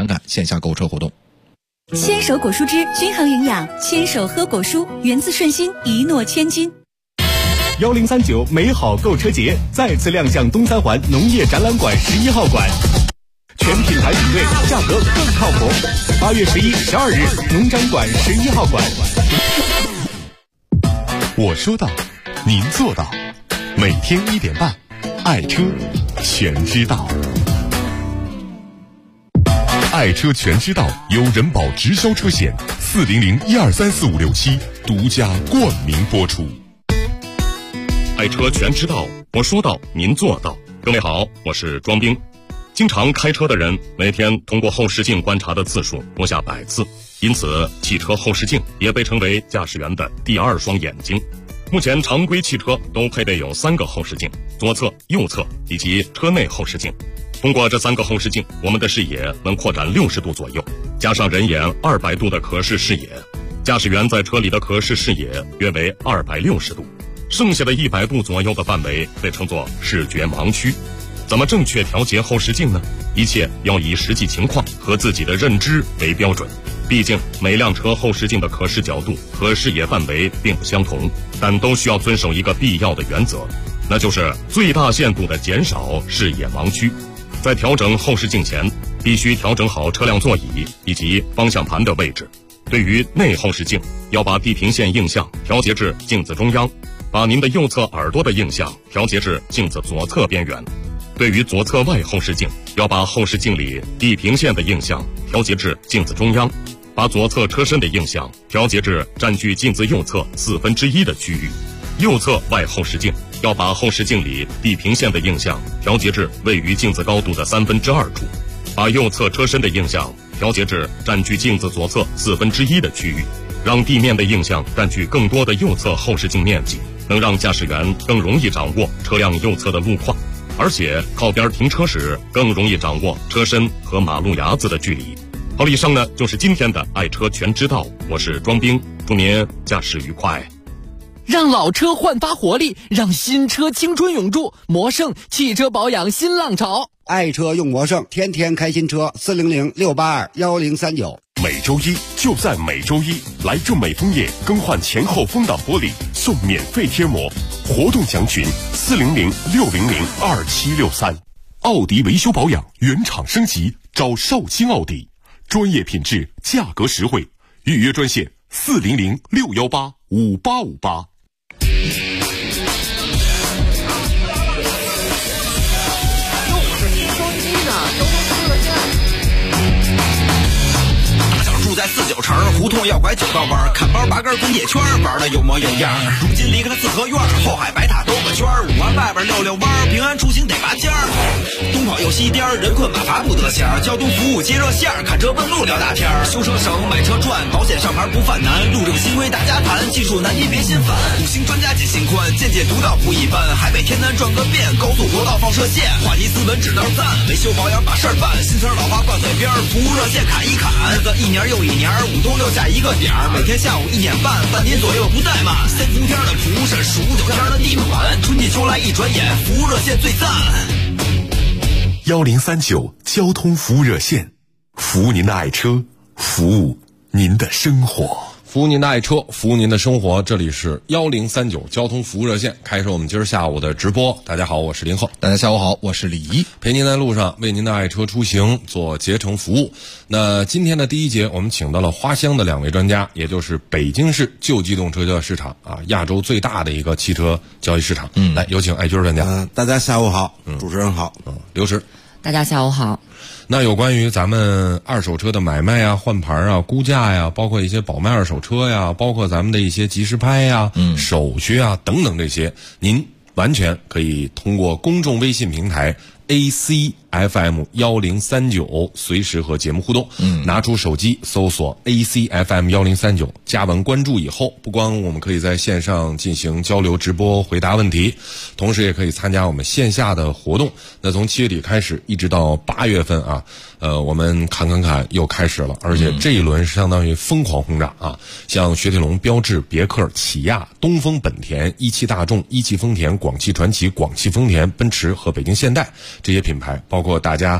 看看线下购车活动。 牵手果蔬汁均衡营养，牵手喝果蔬，源自顺心，一诺千金。 1039美好购车节再次亮相东三环农业展览馆11号馆，全品牌比对，价格更靠谱。8月11、12日，农展馆11号馆。 我说到，您做到，每天1点半，爱车全知道。爱车全知道由人保直销车险400123456独家冠名播出。 爱车全知道，我说到，您做到。各位好，我是庄兵。经常开车的人每天通过后视镜观察的次数不下100次，因此汽车后视镜也被称为驾驶员的第2双眼睛。目前常规汽车都配备有3个后视镜，左侧、右侧以及车内后视镜。通过这3个后视镜，我们的视野能扩展60度左右，加上人眼200度的可视视野，驾驶员在车里的可视视野约为260度，剩下的100度左右的范围被称作视觉盲区。怎么正确调节后视镜呢？一切要以实际情况和自己的认知为标准。毕竟每辆车后视镜的可视角度和视野范围并不相同，但都需要遵守一个必要的原则，那就是最大限度地减少视野盲区。在调整后视镜前，必须调整好车辆座椅以及方向盘的位置。对于内后视镜，要把地平线映像调节至镜子中央，把您的右侧耳朵的映像调节至镜子左侧边缘。对于左侧外后视镜，要把后视镜里地平线的映像调节至镜子中央，把左侧车身的映像调节至占据镜子右侧1/4的区域。右侧外后视镜要把后视镜里地平线的映像调节至位于镜子高度的2/3处，把右侧车身的映像调节至占据镜子左侧1/4的区域，让地面的映像占据更多的右侧后视镜面积，能让驾驶员更容易掌握车辆右侧的路况，而且靠边停车时更容易掌握车身和马路牙子的距离。好了，以上呢就是今天的爱车全知道，我是庄兵，祝您驾驶愉快。 让老车焕发活力，让新车青春永驻。魔胜汽车保养新浪潮， 爱车用魔胜，天天开新车。400-682-1039。 每周一就在每周一，来正美枫叶更换前后风挡玻璃送免费贴膜，活动详询400-600-2763。奥迪维修保养原厂升级，找绍兴奥迪，专业品质，价格实惠，预约专线400-618-5858。 住在49城，胡同要拐9道弯，看包8根滚铁圈，玩的有模有样。如今离开了四合院，后海白塔兜个圈，5环外边溜溜弯，平安出行得拔尖儿。东跑又西颠，人困马乏不得闲，交通服务接热线，看车问路聊大天。修车省，买车赚，保险上牌不犯难，路政新规大家谈，技术难题别心烦。5星专家解心宽，见解独到不一般，海北天南转个遍，高速国道放射线，话题斯文指道赞，维修保养把事儿办，新词老话挂嘴边，服务热线砍一砍，日子一年又一年，5冬6夏一个点儿，每天下午1点半，半年左右不怠慢。3伏天的服务是15九天的地暖，春季秋来一转眼，服务热线最赞。 1039交通服务热线，服务您的爱车，服务您的生活。 服务您的爱车，服务您的生活。这里是1039交通服务热线，开始我们今儿下午的直播。大家好，我是林鹤。 大家下午好，我是李怡， 陪您在路上为您的爱车出行做竭诚服务。那今天的第一节，我们请到了花乡的2位专家，也就是北京市旧机动车交易市场亚洲最大的一个汽车交易市场。来，有请爱军专家。 大家下午好，主持人好。 刘石。 大家下午好。 那有关于咱们二手车的买卖啊、换牌啊、估价呀，包括一些保卖二手车呀，包括咱们的一些即时拍呀、手续啊等等这些，您完全可以通过公众微信平台 ACFM1039随时和节目互动。拿出手机搜索 ACFM1039，加完关注以后，不光我们可以在线上进行交流直播回答问题，同时也可以参加我们线下的活动。那从7月底开始一直到8月份我们侃又开始了，而且这一轮是相当于疯狂轰炸像雪铁龙、标致、别克、起亚、东风本田、一汽大众、一汽丰田、广汽传祺、广汽丰田、奔驰和北京现代这些品牌，包括大家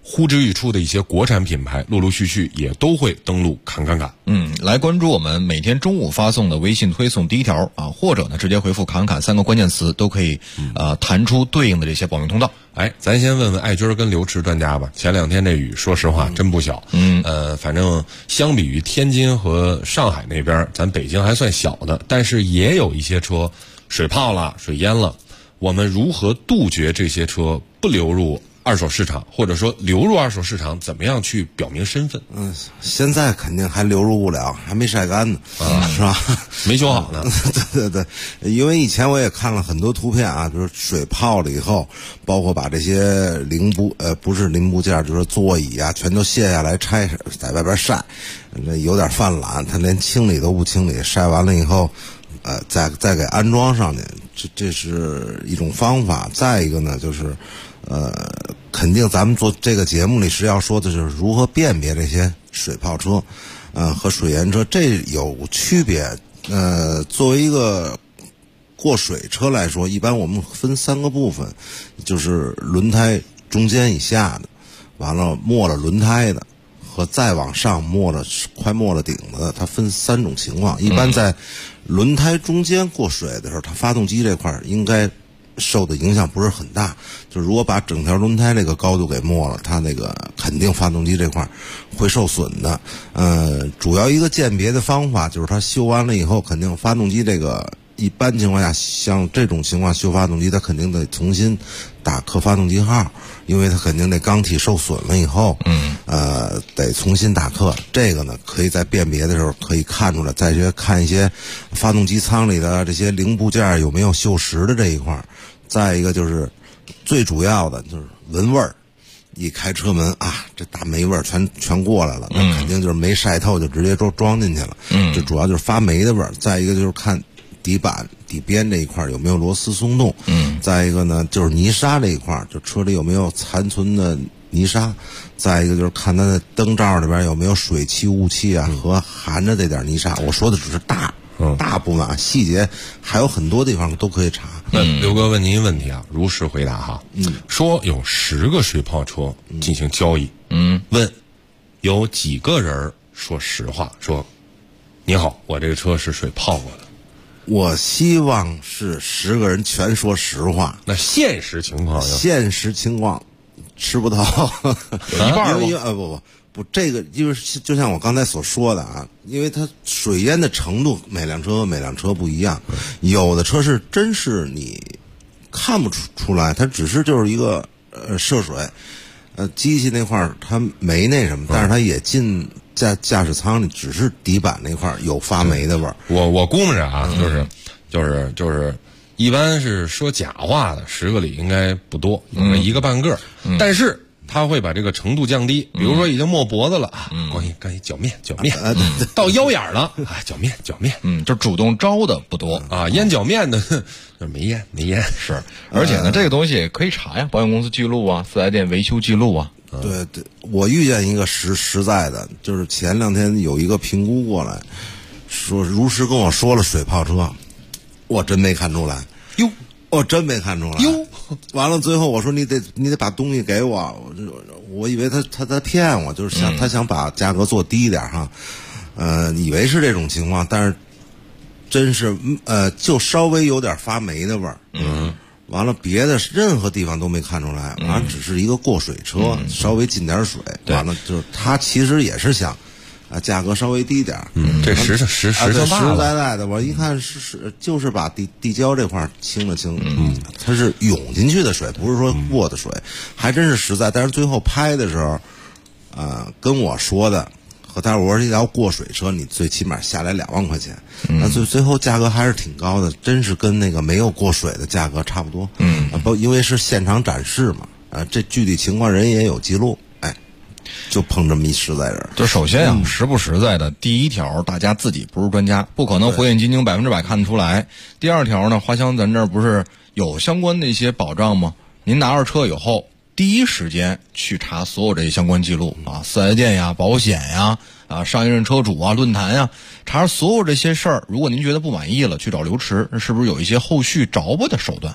呼之欲出的一些国产品牌，陆陆续续也都会登陆侃侃侃。 来关注我们每天中午发送的微信推送第一条啊，或者呢直接回复侃侃3个关键词，都可以弹出对应的这些保命通道。 咱先问问艾军跟刘驰专家吧。前2天这雨，说实话真不小。反正相比于天津和上海那边，咱北京还算小的，但是也有一些车水泡了、水淹了。我们如何杜绝这些车不流入二手市场，或者说流入二手市场，怎么样去表明身份？ 现在肯定还流入不了，还没晒干呢，是吧？ 没修好呢。 对，因为以前我也看了很多图片啊，就是水泡了以后，包括把这些不是零部件，就是座椅啊，全都卸下来拆，在外边晒，有点犯懒，他连清理都不清理，晒完了以后，再给安装上去，这是一种方法。再一个呢，就是肯定咱们做这个节目里是要说的是如何辨别这些水泡车，和水淹车，这有区别。作为一个过水车来说，一般我们分3个部分，就是轮胎中间以下的，完了没了轮胎的，和再往上快没了顶的，它分3种情况。一般在轮胎中间过水的时候，它发动机这块应该受的影响不是很大，就如果把整条轮胎这个高度给没了，它那个肯定发动机这块会受损的。主要一个鉴别的方法就是它修完了以后，肯定发动机这个一般情况下，像这种情况修发动机，它肯定得重新打刻发动机号，因为它肯定那钢体受损了以后，得重新打刻。这个呢，可以在辨别的时候可以看出来，再去看一些发动机舱里的这些零部件有没有锈蚀的这一块。再一个就是最主要的就是闻味儿，一开车门啊，这大霉味儿全过来了，那肯定就是没晒透就直接装进去了。这主要就是发霉的味儿。再一个就是看底板底边这一块有没有螺丝松动。再一个呢就是泥沙这一块，就车里有没有残存的泥沙。再一个就是看它的灯罩里边有没有水汽雾气啊，和含着这点泥沙。我说的只是大部分啊，细节还有很多地方都可以查。 那刘哥问您一个问题啊，如实回答哈。说有10个水泡车进行交易，问有几个人说实话，说你好，我这个车是水泡过的。 我希望是10个人全说实话。 那现实情况吃不到有一半吗？ 不，这个因为就像我刚才所说的啊，因为它水淹的程度每辆车不一样，有的车是真是你看不出来，它只是就是一个涉水，机器那块儿它没那什么，但是它也进驾驶舱里，只是底板那块儿有发霉的味儿。 我估摸着啊，就是一般是说假话的10个里应该不多，有那1个半个，但是他会把这个程度降低，比如说已经没脖子了，关于脚面，到腰眼了，脚面， 就主动招的不多啊，淹脚面的就没淹， 是，而且呢，这个东西也可以查呀，保险公司记录啊，4S店维修记录啊。 对，我遇见一个实在的，就是前2天有一个评估过来，说如实跟我说了水泡车，我真没看出来。我真没看出来。完了最后我说你得把东西给我以为他骗我，就是他想把价格做低一点哈，以为是这种情况，但是真是就稍微有点发霉的味儿。完了别的任何地方都没看出来，完了只是一个过水车，稍微进点水，完了就是他其实也是想价格稍微低点儿。 这实在的，我一看就是把地胶这块清了清。它是涌进去的水，不是说过的水，还真是实在。但是最后拍的时候，跟我说的和他我说这条过水车，你最起码下来2万块钱。那最后价格还是挺高的，真是跟那个没有过水的价格差不多。因为是现场展示嘛，这具体情况人也有记录。就碰这么一实在人。 就首先实不实在的，第一条大家自己不是专家，不可能火眼金睛100%看得出来。第二条呢，花乡咱这儿不是有相关的一些保障吗？您拿着车以后，第一时间去查所有这些相关记录啊，4S店呀、保险呀、上一任车主啊、论坛呀，查所有这些事儿。如果您觉得不满意了，去找刘驰，是不是有一些后续着补的手段？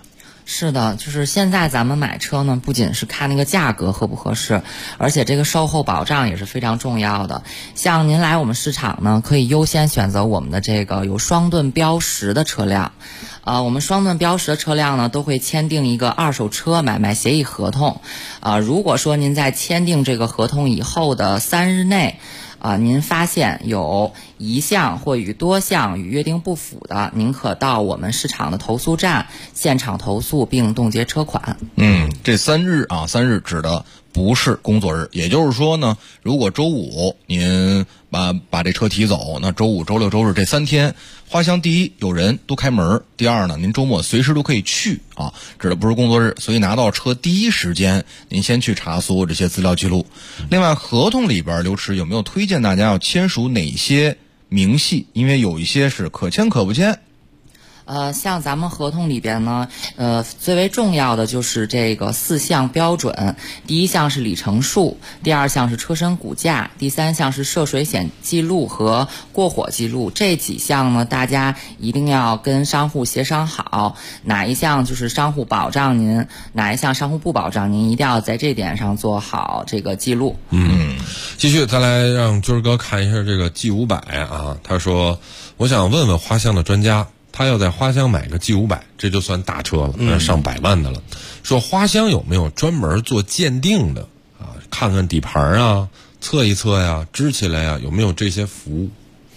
是的，就是现在咱们买车呢，不仅是看那个价格合不合适，而且这个售后保障也是非常重要的。像您来我们市场呢，可以优先选择我们的这个有双盾标识的车辆。我们双盾标识的车辆呢，都会签订一个二手车买卖协议合同。如果说您在签订这个合同以后的3日内，您发现有一项或与多项与约定不符的，您可到我们市场的投诉站现场投诉并冻结车款。 这3日啊，3日指的不是工作日，也就是说呢，如果周五您把这车提走，那周五、周六、周日这3天，花乡第一有人都开门，第二呢，您周末随时都可以去啊，指的不是工作日，所以拿到车第一时间，您先去查所有这些资料记录。另外，合同里边刘驰有没有推荐大家要签署哪些明细？因为有一些是可签可不签。 像咱们合同里边呢，最为重要的就是这个4项标准。第1项是里程数，第2项是车身骨架，第3项是涉水险记录和过火记录。这几项呢，大家一定要跟商户协商好，哪一项就是商户保障您，哪一项商户不保障您，一定要在这点上做好这个记录。 继续，再来让军儿哥看一下这个 G500啊。他说，我想问问花乡的专家。他要在花乡买个 G500，这就算大车了，上百万的了。说花乡有没有专门做鉴定的啊？看看底盘啊，测一测呀，支起来呀，有没有这些服务？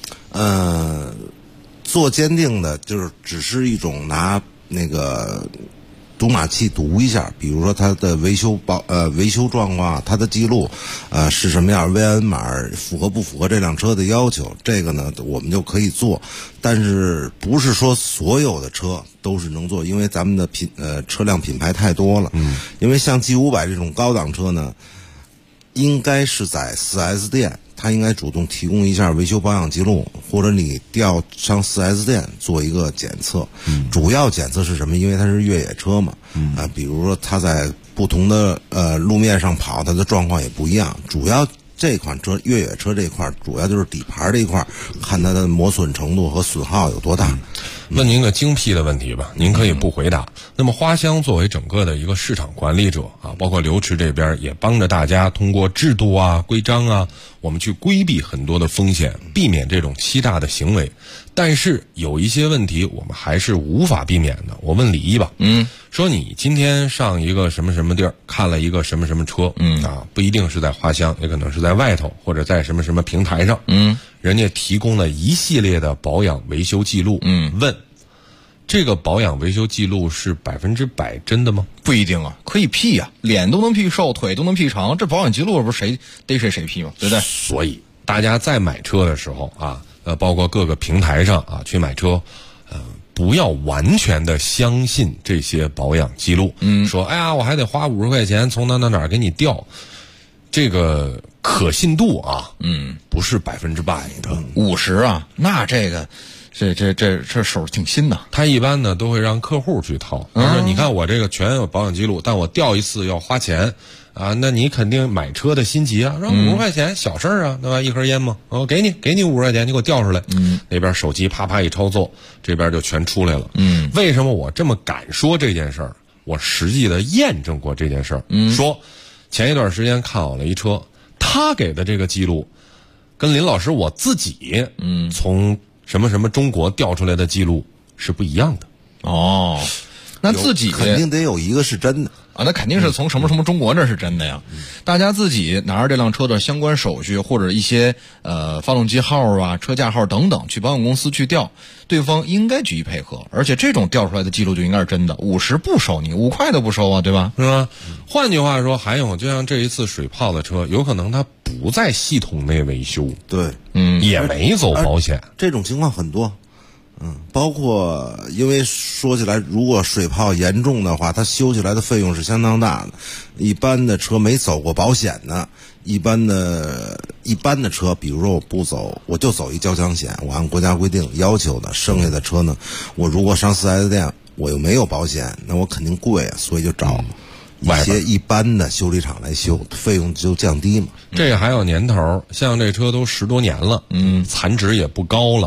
做鉴定的就是只是一种拿那个读码器读一下，比如说它的维修状况，它的记录，是什么样 ，VIN 码符合不符合这辆车的要求，这个呢我们就可以做，但是不是说所有的车都是能做，因为咱们的车辆品牌太多了，因为像 G500 这种高档车呢，应该是在 4S 店。他应该主动提供一下维修保养记录，或者你调上 4S 店做一个检测。主要检测是什么？因为它是越野车嘛，比如说它在不同的路面上跑，它的状况也不一样。主要这款车越野车这块主要就是底盘这一块，看它的磨损程度和损耗有多大。 问您个精辟的问题吧，您可以不回答。那么花乡作为整个的一个市场管理者啊，包括刘驰这边也帮着大家通过制度啊、规章啊，我们去规避很多的风险，避免这种欺诈的行为。但是有一些问题我们还是无法避免的。我问李一吧，说你今天上一个什么什么地儿看了一个什么什么车，不一定是在花乡，也可能是在外头或者在什么什么平台上，人家提供了一系列的保养维修记录，问这个保养维修记录是100%真的吗？ 不一定啊，可以 P 啊，脸都能 P 瘦，腿都能 P 长，这保养记录不是谁逮谁 P 吗？对不对？ 所以大家在买车的时候啊，包括各个平台上啊去买车，不要完全的相信这些保养记录。说哎呀，我还得花50块钱从哪给你调，这个可信度啊，不是100%的。 50啊，那这个。这手挺新的。 他一般呢都会让客户去掏。他说：“你看我这个全有保养记录，但我调一次要花钱啊，那你肯定买车的心急啊，让50块钱小事啊，对吧？一盒烟嘛，给你50块钱，你给我调出来。那边手机啪啪一操作，这边就全出来了。为什么我这么敢说这件事儿？我实际的验证过这件事儿。说前一段时间看好了一车，他给的这个记录，跟林老师我自己从什么什么中国调出来的记录是不一样的。 那自己肯定得有一个是真的啊，那肯定是从什么什么中国这是真的呀。大家自己拿着这辆车的相关手续或者一些发动机号啊、车架号等等去保养公司去调，对方应该予以配合，而且这种调出来的记录就应该是真的，50不收你，5块都不收啊，对吧？ 是吧？换句话说，还有就像这一次水泡的车，有可能它不在系统内维修， 对， 也没走保险， 这种情况很多。包括因为说起来，如果水泡严重的话，它修起来的费用是相当大的。一般的车没走过保险的，一般的车，比如说我就走一交强险，我按国家规定要求的，剩下的车呢，我如果上 4S 店，我又没有保险，那我肯定贵啊，所以就找一些一般的修理厂来修，费用就降低嘛。 这个还有年头，像这车都10多年了，残值也不高了。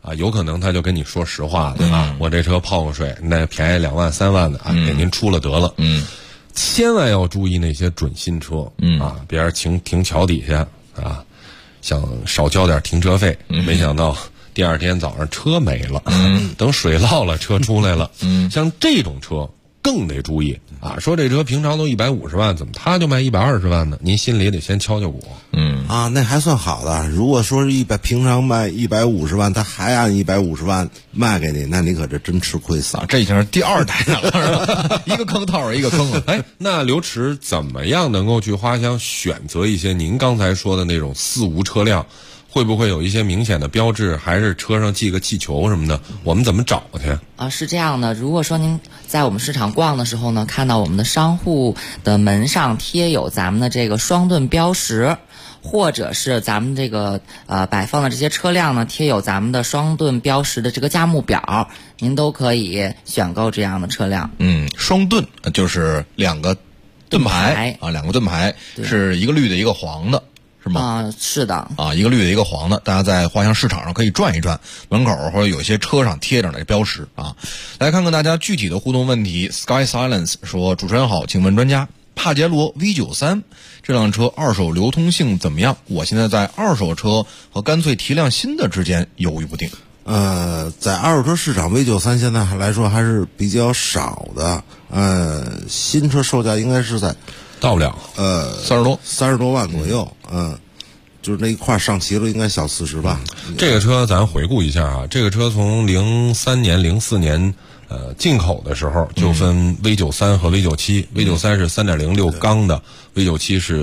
啊，有可能他就跟你说实话了啊，我这车泡过水，那便宜2万3万的啊，给您出了得了。千万要注意那些准新车，啊，别人停桥底下啊，想少交点停车费，没想到第二天早上车没了，等水涝了，车出来了，像这种车更得注意啊！说这车平常都150万，怎么他就卖120万呢？您心里得先敲敲鼓。 那还算好的。如果说是平常卖150万，他还按150万卖给你，那你可这真吃亏死了。 这已经是第2代了，是吧？一个坑套着一个坑。 哎，那刘驰怎么样能够去花乡选择一些您刚才说的那种4无车辆？会不会有一些明显的标志，还是车上系个气球什么的？我们怎么找去？ 是这样的，如果说您在我们市场逛的时候呢，看到我们的商户的门上贴有咱们的这个双盾标识，或者是咱们这个摆放的这些车辆呢贴有咱们的双盾标识的这个价目表，您都可以选购这样的车辆。 双盾就是2个盾牌啊，2个盾牌是一个绿的，一个黄的。是吗？ 是的。 一个绿的，一个黄的，大家在花乡市场上可以转一转，门口或者有些车上贴着那标识啊。来看看大家具体的互动问题。Sky Silence 说：“主持人好，请问专家，帕杰罗 V93 这辆车二手流通性怎么样？我现在在二手车和干脆提辆新的之间犹豫不定。” 在二手车市场 V93 现在来说还是比较少的。新车售价应该是在到不了 30多万左右。就是那一块上齐了应该小40吧。 这个车咱回顾一下啊，这个车从03年04年进口的时候就分 V93 和 V97，V93 是 3.06 缸的， V97 是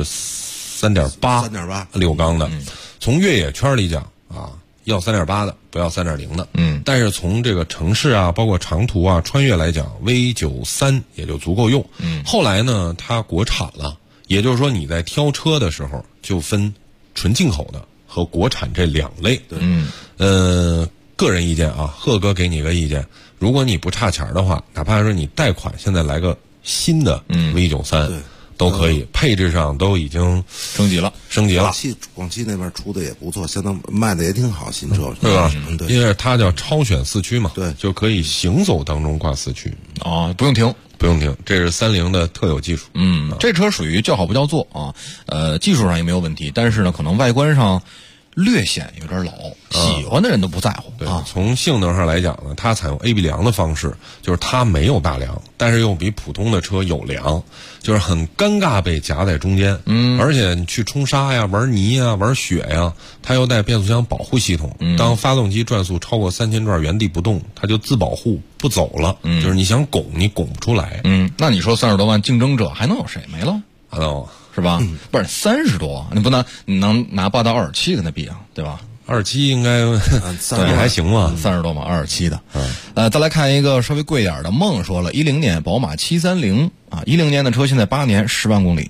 3.8 6缸的。从越野圈里讲啊，要 3.8 的，不要 3.0 的。但是从这个城市啊，包括长途啊、穿越来讲 ，V93 也就足够用。后来呢，它国产了，也就是说你在挑车的时候就分纯进口的和国产这2类。个人意见啊，贺哥给你个意见，如果你不差钱的话，哪怕说你贷款，现在来个新的 V93。都可以，配置上都已经升级了。 广汽那边出的也不错，相当卖的也挺好，新车对吧？ 对， 因为它叫超选4驱嘛， 对， 就可以行走当中挂4驱不用停， 这是30的特有技术。 这车属于叫好不叫座啊，技术上也没有问题，但是呢，可能外观上略显有点老，喜欢的人都不在乎。 对，从性能上来讲呢，它采用 AB 梁的方式，就是它没有大梁，但是又比普通的车有梁，就是很尴尬被夹在中间。而且你去冲沙呀、玩泥呀、玩雪呀，它又带变速箱保护系统。当发动机转速超过3000转原地不动，它就自保护不走了。就是你想拱，你拱不出来。 那你说30多万竞争者还能有谁？没了。是吧？不是30多，你不能拿霸道2.7跟他比啊，对吧 ？2.7应该也还行吧 ，30多嘛，2.7的。再来看一个稍微贵点的，梦说了，10年宝马730啊，10年的车现在8年10万公里，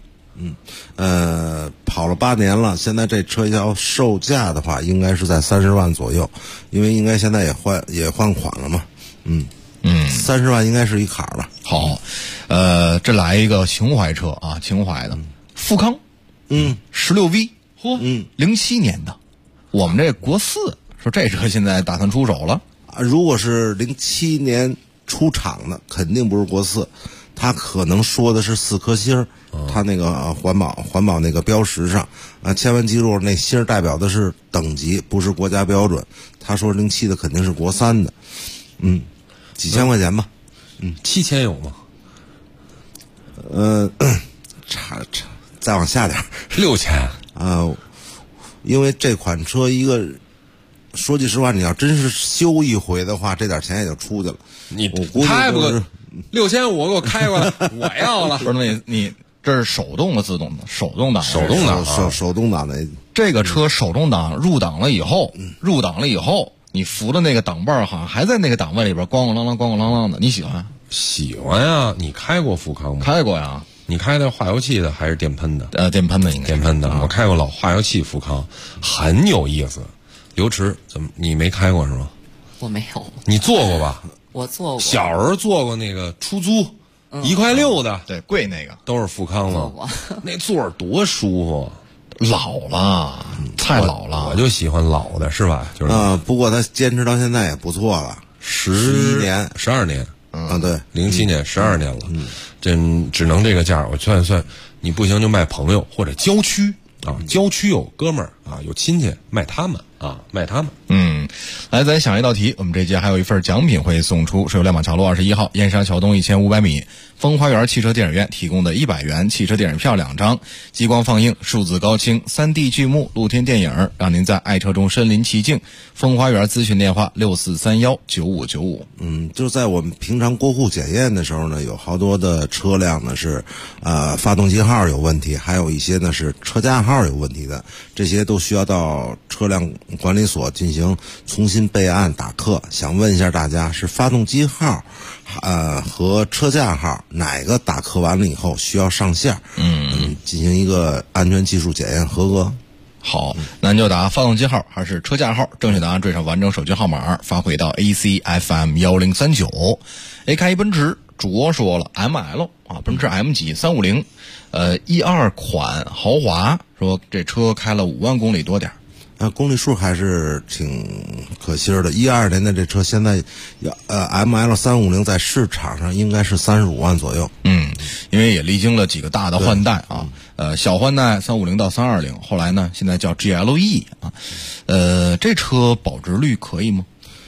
跑了8年了，现在这车要售价的话，应该是在30万左右，因为应该现在也换款了嘛，30万应该是一坎儿了。 好，这来一个情怀车啊，情怀的。富康，16V， 07年的，我们这国4说这车现在打算出手了啊。如果是07年出厂的，肯定不是国4，它可能说的是4颗星，它那个环保那个标识上啊，千万记住那星代表的是等级，不是国家标准。他说07的肯定是国3的，几千块钱吧 ，7000有吗？ 差再往下点 ，6000 啊，因为这款车一个说句实话，你要真是修一回的话，这点钱也就出去了。我估计太不6500给我开过来，我要了。 不是你这是手动的自动的？手动挡的。 这个车手动挡入档了以后，你扶的那个档把好像还在那个档位里边咣咣啷啷的，你喜欢？ 喜欢呀！你开过富康吗？ 开过呀。 你开的化油器的还是电喷的？ 电喷的应该。 电喷的，我开过老化油器富康，很有意思。刘驰，怎么你没开过是吗？ 我没有。 你坐过吧？ 我坐过。 小时候坐过那个出租，1块6的， 对，贵那个都是富康嘛。那座儿多舒服。 老了，太老了。 我就喜欢老的，是吧？就是不过他坚持到现在也不错了，11年、 12年。 对 ，07年12年了，真只能这个价。我算算，你不行就卖朋友或者郊区啊，郊区有哥们儿啊，有亲戚卖他们啊，卖他们。 来，咱想一道题，我们这节还有一份奖品会送出，是由亮马桥路21号燕山桥东1500米风花园汽车电影院提供的100元汽车电影票2张，激光放映、数字高清、3D 剧目、露天电影，让您在爱车中身临其境。风花园咨询电话64319595。 就在我们平常过户检验的时候呢，有好多的车辆呢是发动机号有问题，还有一些呢是车架号有问题的，这些都需要到车辆管理所进行重新备案打刻。想问一下大家，是发动机号和车架号哪个打刻完了以后需要上线进行一个安全技术检验合格？ 好，那您就答发动机号还是车架号，正确答案缀上完整手机号码发回到 ACFM1039。开一奔驰主播说了 ML 啊，奔驰 M 级35012款豪华，说这车开了5万公里多点公里数还是挺可惜的。12年的这车现在ML 350在市场上应该是35万左右。 因为也历经了几个大的换代啊，小换代350到320，后来呢现在叫 GLE 啊。这车保值率可以吗？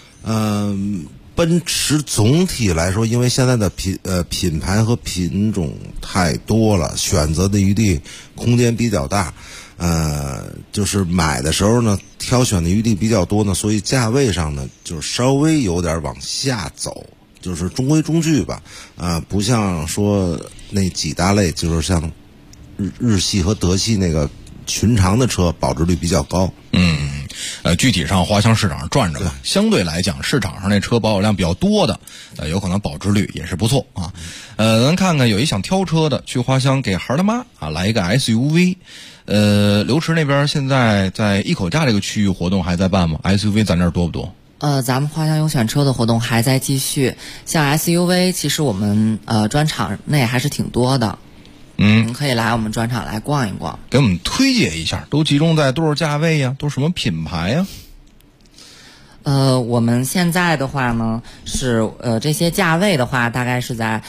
奔驰总体来说，因为现在的品牌和品种太多了，选择的余地空间比较大，就是买的时候呢，挑选的余地比较多呢，所以价位上呢，就是稍微有点往下走，就是中规中矩吧，不像说那几大类，就是像日系和德系那个寻常的车保值率比较高。 具体上花乡市场上转着吧，相对来讲市场上那车保有量比较多的，有可能保值率也是不错啊。咱看看有一想挑车的，去花乡给孩儿他妈来一个 SUV。刘池那边现在在一口价这个区域活动还在办吗？ SUV 咱这儿多不多？ 咱们花乡优选车的活动还在继续，像 SUV 其实我们专场内还是挺多的。可以来我们专场来逛一逛， 给我们推荐一下，都集中在多少价位呀？都什么品牌呀？ 我们现在的话呢是这些价位的话，大概是在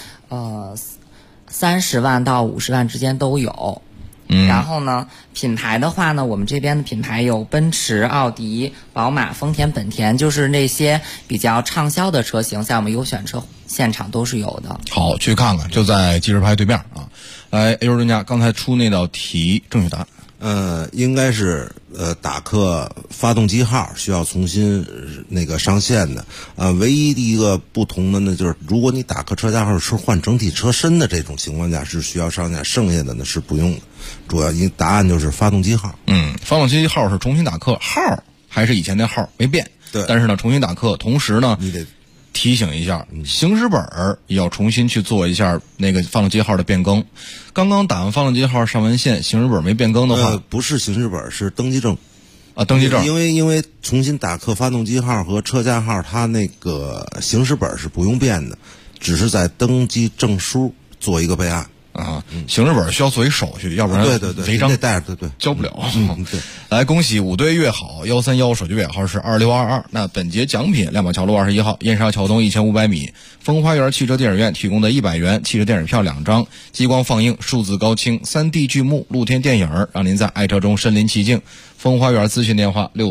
30万到50万之间都有。然后呢，品牌的话呢，我们这边的品牌有奔驰、奥迪、宝马、丰田、本田，就是那些比较畅销的车型，在我们优选车现场都是有的。 好，去看看，就在记事牌对面啊。来，优人家刚才出那道题，正确答案。 应该是打刻发动机号需要重新那个上线的。唯一的一个不同的呢，就是如果你打刻车架号是换整体车身的这种情况下是需要上线，剩下的呢是不用的。主要答案就是发动机号。 发动机号是重新打刻，号还是以前那号没变。 对， 但是呢重新打刻，同时呢你得提醒一下，行驶本也要重新去做一下那个发动机号的变更。刚刚打完发动机号上完线，行驶本没变更的话， 不是行驶本，是登记证。 登记证。 因为重新打刻发动机号和车架号，它那个行驶本是不用变的，只是在登记证书做一个备案。 行驶本需要做一手续，要不然违章带着交不了。 对， 来恭喜5对越好131，手机尾号是2622。那本节奖品，亮马桥路21号燕莎桥东1500米风花园汽车电影院提供的100元汽车电影票2张，激光放映、数字高清、3D 剧目、露天电影，让您在爱车中身临其境。风花园咨询电话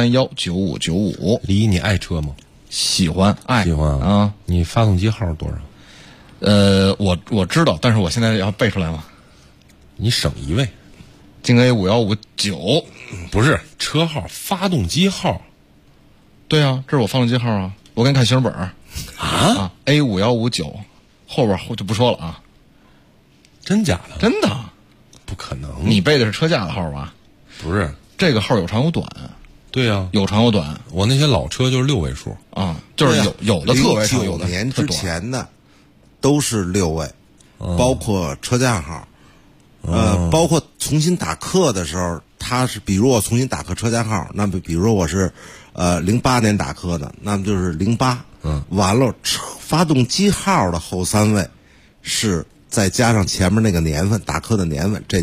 64319595。 李，你爱车吗？ 喜欢啊。你发动机号多少？ 我知道，但是我现在要背出来吗？ 你省一位。 京 A515-9， 不是车号，发动机号。 对啊，这是我发动机号啊。我给你看行驶本啊 A5159，后边就不说了啊。 真假的？ 真的， 不可能。 你背的是车架的号吧？ 不是， 这个号有长有短。 对啊， 有长有短。 我那些老车就是6位数啊，就是有的特别长，有的 9年之前的都是6位，包括车架号。包括重新打刻的时候，它是比如我重新打刻车架号，那么比如说我是08年打刻的，那么就是08。完了发动机号的后3位是再加上前面那个年份打刻的年份，这叫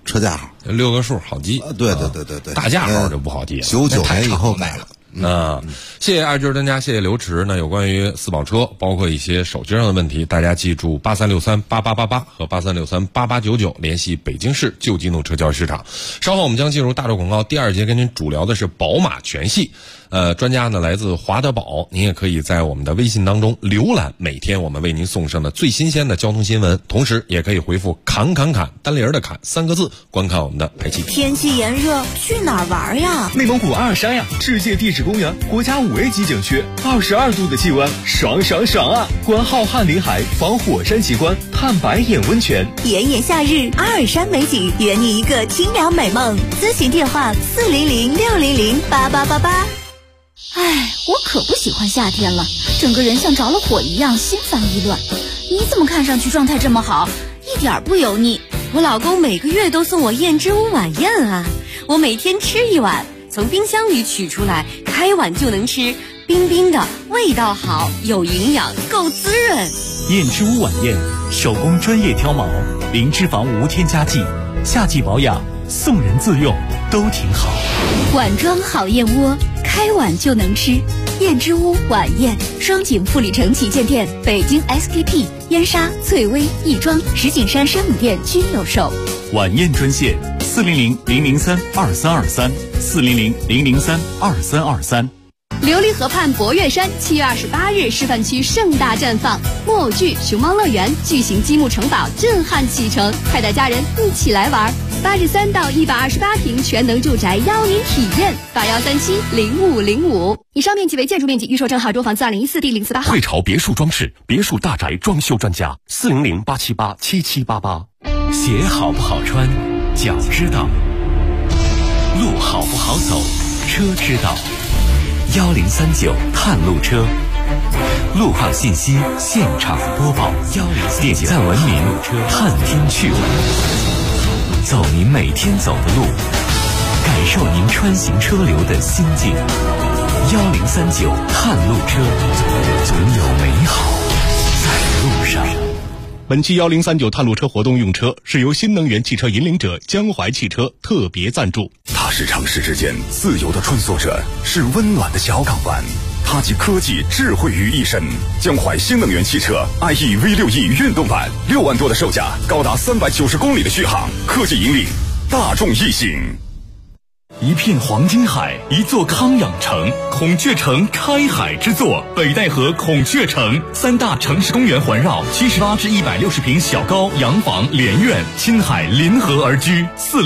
车架号 ，6个数好记。 对， 大架号就不好记了。 99年以后改了。 谢谢爱车专家，谢谢刘驰。那有关于四宝车，包括一些手机上的问题，大家记住83638888和83638899，联系北京市旧机动车交易市场。稍后我们将进入大洲广告第2节，跟您主聊的是宝马全系。专家呢来自华德宝，您也可以在我们的微信当中浏览每天我们为您送上的最新鲜的交通新闻，同时也可以回复侃单立人的侃3个字，观看我们的排期。 天气炎热，去哪儿玩呀？ 内蒙古阿尔山呀，世界地质公园，国家5A 级景区，22度的气温，爽啊！观浩瀚林海，访火山奇观，探白眼温泉。 炎炎夏日，阿尔山美景，圆你一个清凉美梦。咨询电话400-600-8888。哎，我可不喜欢夏天了，整个人像着了火一样，心烦意乱。你怎么看上去状态这么好，一点不油腻？我老公每个月都送我燕之屋晚宴啊，我每天吃一碗，从冰箱里取出来，开碗就能吃，冰冰的，味道好，有营养，够滋润。 燕之屋晚宴，手工专业挑毛，零脂肪无添加剂，夏季保养，送人自用都挺好。 碗装好燕窝，开碗就能吃。燕之屋晚宴，双井富里城旗舰店、北京 SKP、燕莎、翠微、亦庄、石景山生米店均有售。 晚宴专线400-003-2323，400-003-2323。 琉璃河畔博岳山7月28日示范区盛大绽放，木偶剧、熊猫乐园、巨型积木城堡震撼启程，快带家人一起来玩。83到128平全能住宅邀您体验，81370505。以上面积为建筑面积，预售证号中房子2014第048号。 汇潮别墅装饰，别墅大宅装修专家，400-878-7788。 鞋好不好穿，脚知道；路好不好走，车知道。1039探路车，路况信息现场播报，1039点赞文明探天趣闻，走您每天走的路，感受您穿行车流的心境。1039探路车，总有美好在路上。 本期1039探路车活动用车是由新能源汽车引领者江淮汽车特别赞助。 它是城市之间自由的穿梭者，是温暖的小港湾。它集科技智慧于一身。江淮新能源汽车 IE V6E 运动版，6万多的售价，高达390公里的续航，科技引领大众异性。 一片黄金海，一座康养城，孔雀城开海之作，北戴河孔雀城，3大城市公园环绕，78至160平小高洋房连院，亲海临河而居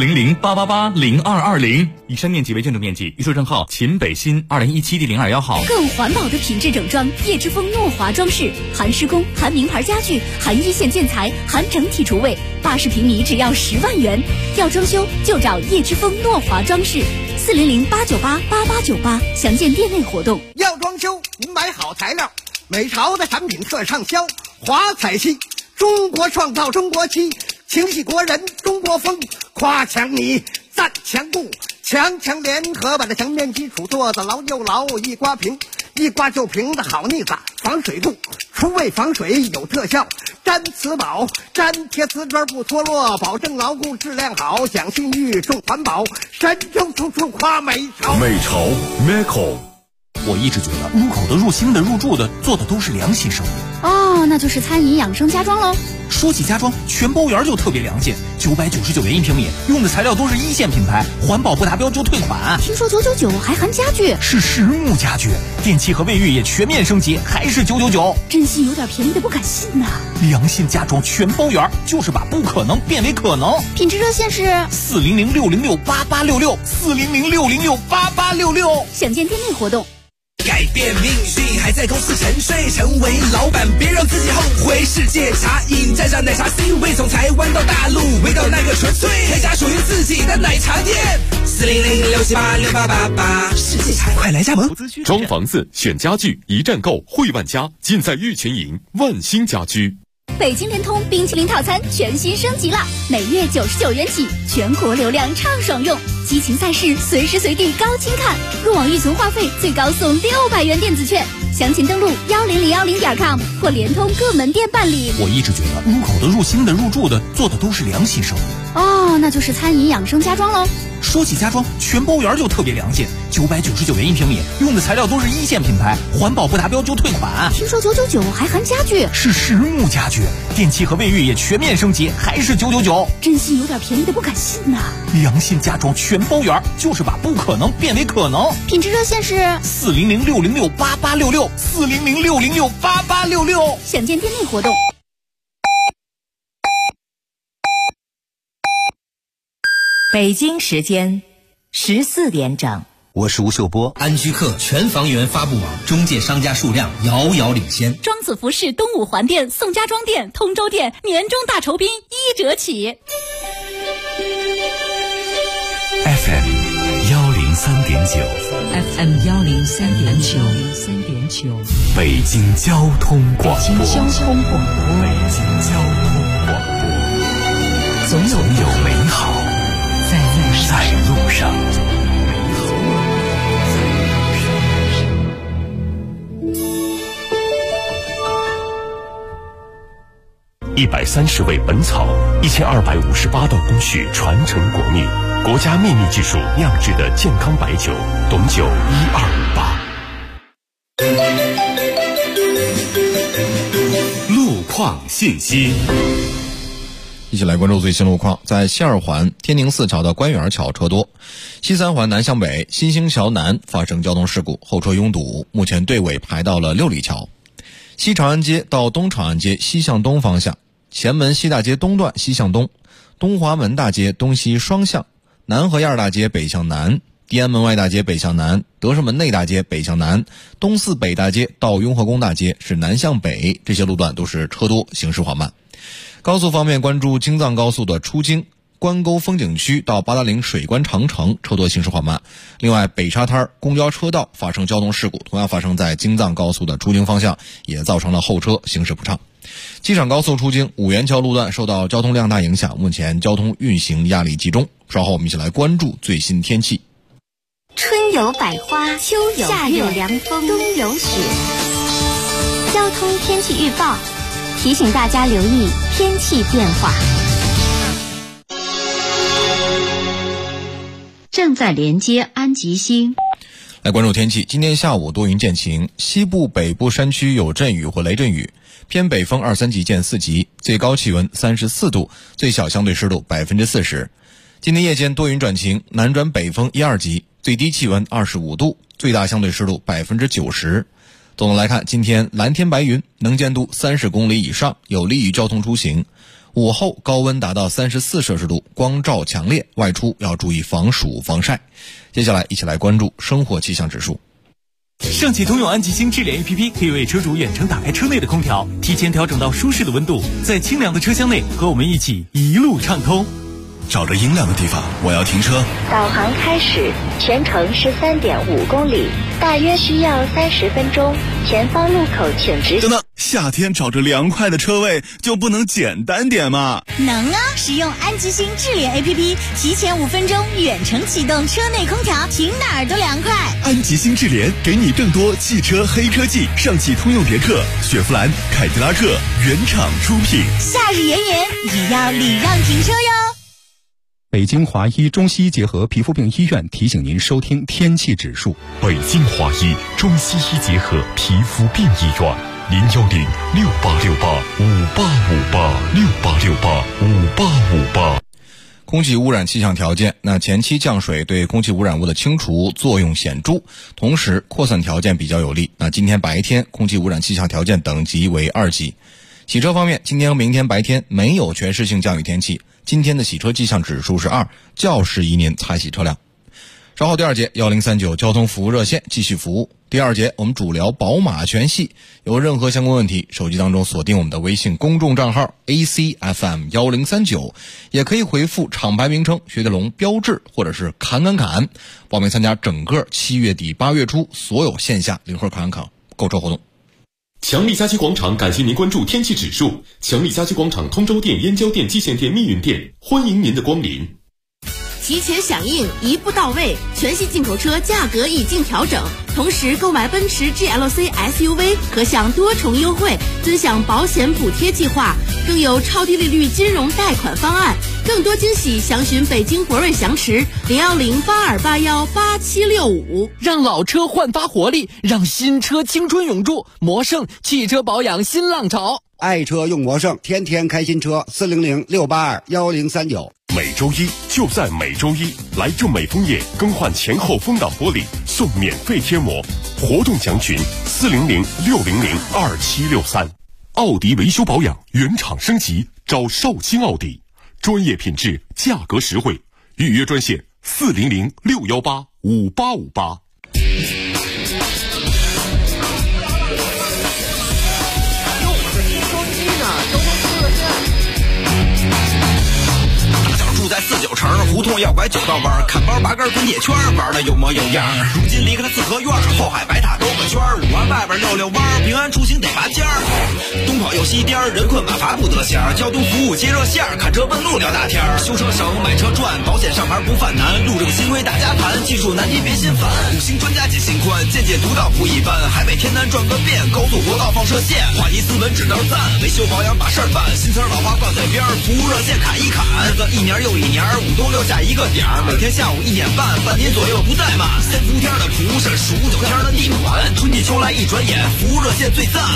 ，400-888-0220。以上面积为建筑面积，预售证号秦北新2017第021号。 更环保的品质整装，叶之峰诺华装饰，含施工，含名牌家具，含一线建材，含整体厨卫，80平米只要10万元。要装修就找叶之峰诺华装饰，400-898-8898，详见店内活动。 要装修，您买好材料，美潮的产品特畅销，华彩漆，中国创造中国漆，情系国人中国风，夸强你赞强固，强联合把这墙面基础做得牢又牢，一刮平，一刮就平的好腻子，防水度，厨卫防水有特效，粘瓷宝，粘贴瓷砖不脱落，保证牢固质量好，讲信誉重环保，神州处处夸美潮。 美潮 Meco。 我一直觉得入口的、入心的、入住的做的都是良心生意。 哦，那就是餐饮养生家装喽。 说起家装，全包园就特别良心，999元1平米，用的材料都是一线品牌，环保不达标就退款。 听说999还含家具， 是实木家具，电器和卫浴也全面升级，还是999。 真心有点便宜的不敢信呐。 良心家装全包园，就是把不可能变为可能。 品质热线是 400-606-8866，400-606-8866。 详见店内活动。 改变命运还在公司沉睡，成为老板别让自己后悔。世界茶饮站上奶茶 C 位，从台湾到大陆，味道那个纯粹，开家属于自己的奶茶店。400-678-6888，世界茶快来加盟。 装房子选家具一站购，汇万家，尽在玉群营万兴家居。 北京联通冰淇淋套餐全新升级了，每月99元起，全国流量畅爽用，激情赛事随时随地高清看，入网预存话费最高送600元电子券，详情登录10010.com 或联通各门店办理。 我一直觉得入口的、入心的、入住的做的都是良心生意。 哦， 哦，那就是餐饮养生家装喽。 说起家装，全包园就特别良心，999元1平米，用的材料都是1线品牌，环保不达标就退款。 听说999还含家具， 是实木家具，电器和卫浴也全面升级，还是999， 真心有点便宜的不敢信呐。 良心家装全包园，就是把不可能变为可能。 品质热线是 400-606-8866，400-606-8866。 详见店内活动。 北京时间14点整。 我是吴秀波。 安居客全房源发布网中介商家数量遥遥领先。 庄子服饰东五环店、宋家庄店、通州店年终大酬宾1折起。 FM 103.9 FM 103.9 北京交通广播。 北京交通广播。 总有美好在路上。130味本草，1258道工序传承国秘，国家秘密技术酿制的健康白酒，董酒1258。路况信息。 一起来关注最新路况。在西二环天宁寺桥到官园桥车多，西三环南向北新兴桥南发生交通事故，后车拥堵，目前队尾排到了六里桥。西长安街到东长安街西向东方向，前门西大街东段西向东，东华门大街东西双向，南河沿大街北向南，地安门外大街北向南，德胜门内大街北向南，东四北大街到雍和宫大街是南向北，这些路段都是车多，行驶缓慢。高速方面，关注京藏高速的出京关沟风景区到八达岭水关长城车多，行驶缓慢。另外，北沙滩公交车道发生交通事故，同样发生在京藏高速的出京方向，也造成了后车行驶不畅。机场高速出京五元桥路段受到交通量大影响，目前交通运行压力集中。稍后我们一起来关注最新天气。 春有百花，秋有夏有凉风，冬有雪。交通天气预报提醒大家留意天气变化。 正在连接安吉星。 来关注天气，今天下午多云见晴，西部北部山区有阵雨或雷阵雨，偏北风2、3级见4级，最高气温34度，最小相对湿度40%。今天夜间多云转晴，南转北风1、2级，最低气温25度，最大相对湿度90%。总的来看，今天蓝天白云，能见度30公里以上，有利于交通出行。午后高温达到34摄氏度，光照强烈，外出要注意防暑防晒。接下来一起来关注生活气象指数。 上汽通用安吉星智联 APP 可以为车主远程打开车内的空调，提前调整到舒适的温度，在清凉的车厢内和我们一起一路畅通。 找着阴凉的地方，我要停车。 导航开始，全程13.5公里，大约需要30分钟。前方路口请直行。 等等，夏天找着凉快的车位就不能简单点吗？ 能啊！使用安吉星智联 APP， 提前5分钟远程启动车内空调，停哪儿都凉快。 安吉星智联给你更多汽车黑科技，上汽通用别克、雪佛兰、凯迪拉克原厂出品。 夏日炎炎，也要礼让停车哟。 北京华医中西医结合皮肤病医院提醒您收听天气指数。 北京华医中西医结合皮肤病医院，010-6868-5858，6868-5858。 空气污染气象条件，那前期降水对空气污染物的清除作用显著，同时扩散条件比较有利。那今天白天空气污染气象条件等级为2级。洗车方面，今天和明天白天没有全市性降雨天气，今天的洗车气象指数是2，较适宜您擦洗车辆。稍后第2节1039交通服务热线继续服务。第2节我们主聊宝马全系，有任何相关问题，手机当中锁定我们的微信公众账号 ACFM1039，也可以回复厂牌名称雪铁龙标志或者是侃，报名参加整个7月底8月初所有线下零号侃购车活动。 强力家居广场感谢您关注天气指数。强力家居广场通州店、燕郊店、蓟县店、密云店，欢迎您的光临。 提前响应，一步到位，全系进口车价格已经调整，同时购买奔驰 GLC SUV 可享多重优惠，尊享保险补贴计划，更有超低利率金融贷款方案， 更多惊喜，详询北京博瑞祥驰01082818765。 让老车焕发活力，让新车青春永驻。魔圣汽车保养新浪潮， 爱车用魔圣，天天开新车，400-682-1039。 每周一就在每周一，来正美枫叶更换前后风挡玻璃送免费贴膜，活动详询400-600-2763。奥迪维修保养原厂升级，找绍兴奥迪，专业品质，价格实惠，预约专线400-618-5858。 住在49城，胡同要拐9道弯，看包拔根滚铁圈，玩的有模有样。如今离开了四合院，后海白塔兜个圈，5环外边溜弯，平安出行得拔尖儿。东跑右西颠，人困马乏不得闲，交通服务接热线，看车问路聊大天。修车省，买车赚，保险上牌不犯难，路政新规大家盘，技术难题别心烦。5星专家解心宽，见解独到不一般，海北天南转个遍，高速国道放射线，话题斯文指道赞，维修保养把事儿办，新词老话挂嘴边，服务热线砍一砍，日子一年又一年，5冬6夏一个点儿，每天下午1点半，半年左右不怠慢。3伏天的蒲扇，数9天的地暖，春季秋来一转眼，服务热线最赞。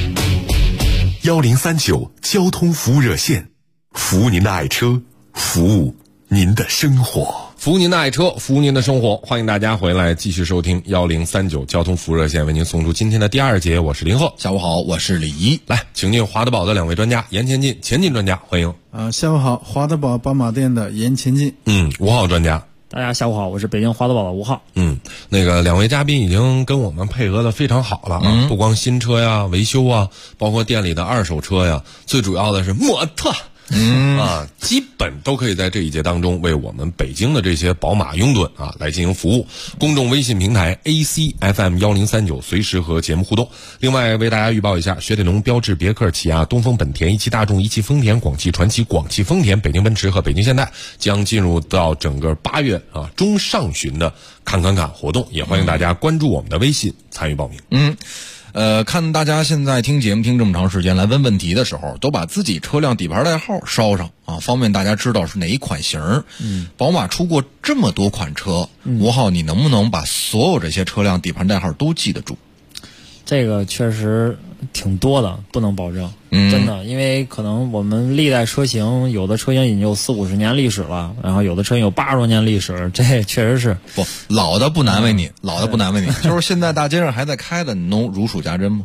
1039交通服务热线，服务您的爱车，服务您的生活， 服务您的爱车，服务您的生活。欢迎大家回来继续收听1039交通服务热线，为您送出今天的第2节。我是林鹤， 下午好，我是李怡。 来，请进华德宝的2位专家，严前进前进专家，欢迎。 下午好，华德宝宝马店的严前进。 吴浩专家。 大家下午好，我是北京华德宝的吴浩。 那个2位嘉宾已经跟我们配合的非常好了啊，不光新车呀、维修啊，包括店里的二手车呀，最主要的是模特。基本都可以在这一节当中为我们北京的这些宝马拥趸啊来进行服务。公众微信平台 ACFM1039随时和节目互动。另外为大家预报一下，雪铁龙、标致、别克、起亚、东风本田、一汽大众、一汽丰田、广汽传祺、广汽丰田、北京奔驰和北京现代将进入到整个8月中上旬的看活动，也欢迎大家关注我们的微信参与报名。 看大家现在听节目听这么长时间，来问问题的时候，都把自己车辆底盘代号捎上啊，方便大家知道是哪一款型。宝马出过这么多款车，吴浩，你能不能把所有这些车辆底盘代号都记得住？ 这个确实挺多的，不能保证，真的，因为可能我们历代车型，有的车型已经有40-50年历史了，然后有的车型有80多年历史，这确实是不老的不难为你，就是现在大街上还在开的，你能如数家珍吗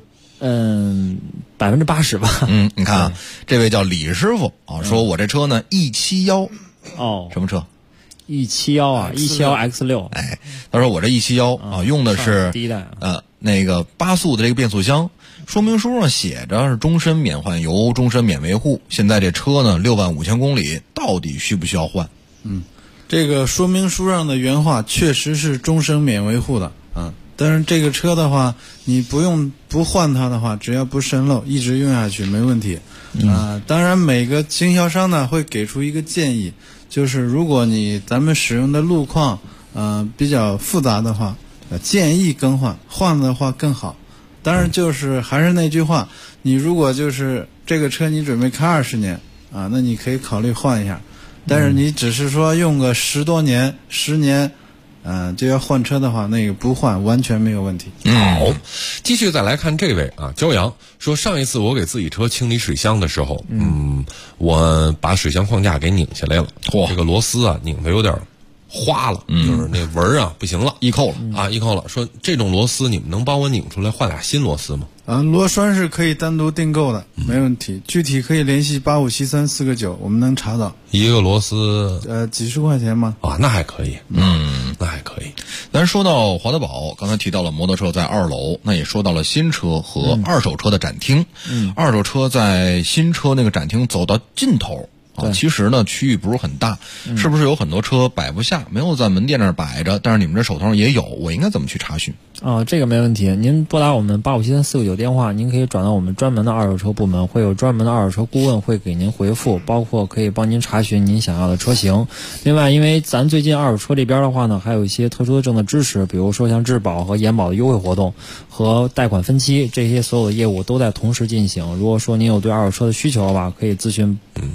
？80%吧。 你看啊，这位叫李师傅啊，说我这车呢E71什么车 ？E71啊，E71 X6。 他说我这E71啊，用的是第一代那个8速的这个变速箱，说明书上写着是终身免换油、终身免维护。现在这车呢65000公里，到底需不需要换？ 这个说明书上的原话确实是终身免维护的但是这个车的话，你不换它的话，只要不渗漏，一直用下去没问题。当然每个经销商呢会给出一个建议，就是如果咱们使用的路况比较复杂的话，建议更换的话更好。当然就是还是那句话，你如果就是这个车你准备开20年那你可以考虑换一下。但是你只是说用个10年就要换车的话，那个不换完全没有问题。 好，继续再来看这位焦阳说，上一次我给自己车清理水箱的时候，我把水箱框架给拧下来了，这个螺丝拧得有点花了，就是那纹不行了，溢扣了。说这种螺丝你们能帮我拧出来换俩新螺丝吗？ 螺栓是可以单独订购的，没问题。具体可以联系8573-4个9，我们能查到。 一个螺丝几十块钱吗？ 那还可以。那还可以。 咱说到华德宝，刚才提到了摩托车在2楼，那也说到了新车和二手车的展厅。二手车在新车那个展厅走到尽头其实呢区域不是很大，是不是有很多车摆不下，没有在门店那儿摆着，但是你们这手头上也有，我应该怎么去查询？ 这个没问题，您拨打我们8573-4个9电话，您可以转到我们专门的二手车部门，会有专门的二手车顾问会给您回复，包括可以帮您查询您想要的车型。另外，因为咱最近二手车这边的话呢，还有一些特殊的政策支持，比如说像质保和延保的优惠活动和贷款分期，这些所有的业务都在同时进行。如果说您有对二手车的需求的话，可以咨询华德宝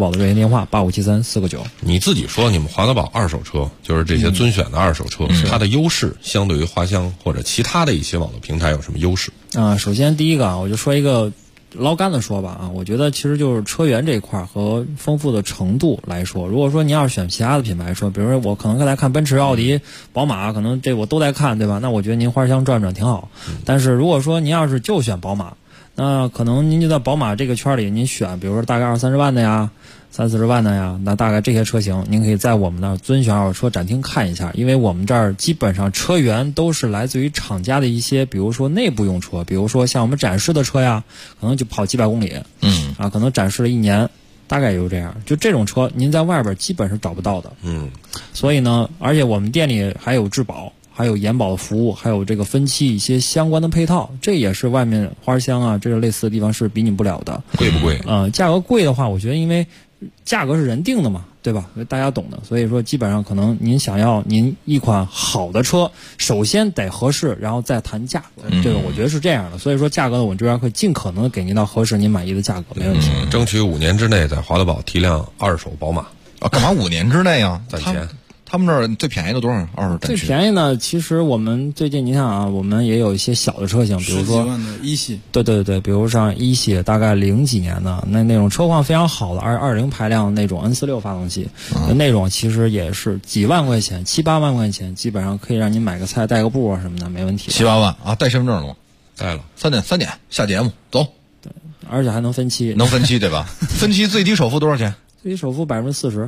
宝的热线电话8573-4个9。 你自己说，你们华德宝二手车就是这些尊选的二手车，它的优势相对于花乡或者其他的一些网络平台有什么优势？ 首先第一个我就说一个捞干的说吧我觉得其实就是车源这一块和丰富的程度来说，如果说你要是选其他的品牌车，比如说我可能在看奔驰、奥迪、宝马，可能这我都在看，对吧？那我觉得您花乡转转挺好。但是如果说您要是就选宝马，那可能您就在宝马这个圈里，您选比如说大概20-30万的呀，30-40万的呀，那大概这些车型您可以在我们那尊选二手车展厅看一下，因为我们这儿基本上车源都是来自于厂家的一些比如说内部用车，比如说像我们展示的车呀，可能就跑几百公里可能展示了1年，大概也就这样，就这种车您在外边基本是找不到的所以呢，而且我们店里还有质保，还有延保的服务，还有这个分期一些相关的配套，这也是外面花乡啊这个类似的地方是比拟不了的。 贵不贵？ 价格贵的话，我觉得因为价格是人定的嘛，对吧？大家懂的，所以说基本上可能您想要您一款好的车，首先得合适，然后再谈价格，这个我觉得是这样的。所以说价格呢，我这边会尽可能的给您到合适您满意的价格，没问题。 争取5年之内在华德宝提辆二手宝马干嘛5年之内啊？ 攒钱。 他们这儿最便宜的多少？ 最便宜呢？其实我们最近你看我们也有一些小的车型，比如说 10几万的一系， 对，比如像一系大概0几年的那种车况非常好的2.20排量那种 N46发动机，那种其实也是几万块钱，7-8万块钱，基本上可以让您买个菜带个布什么的，没问题。 7-8万啊！带身份证了吗？ 带了。 3点下节目走。 对，而且还能分期， 对吧？分期最低首付多少钱？ 最低首付40%。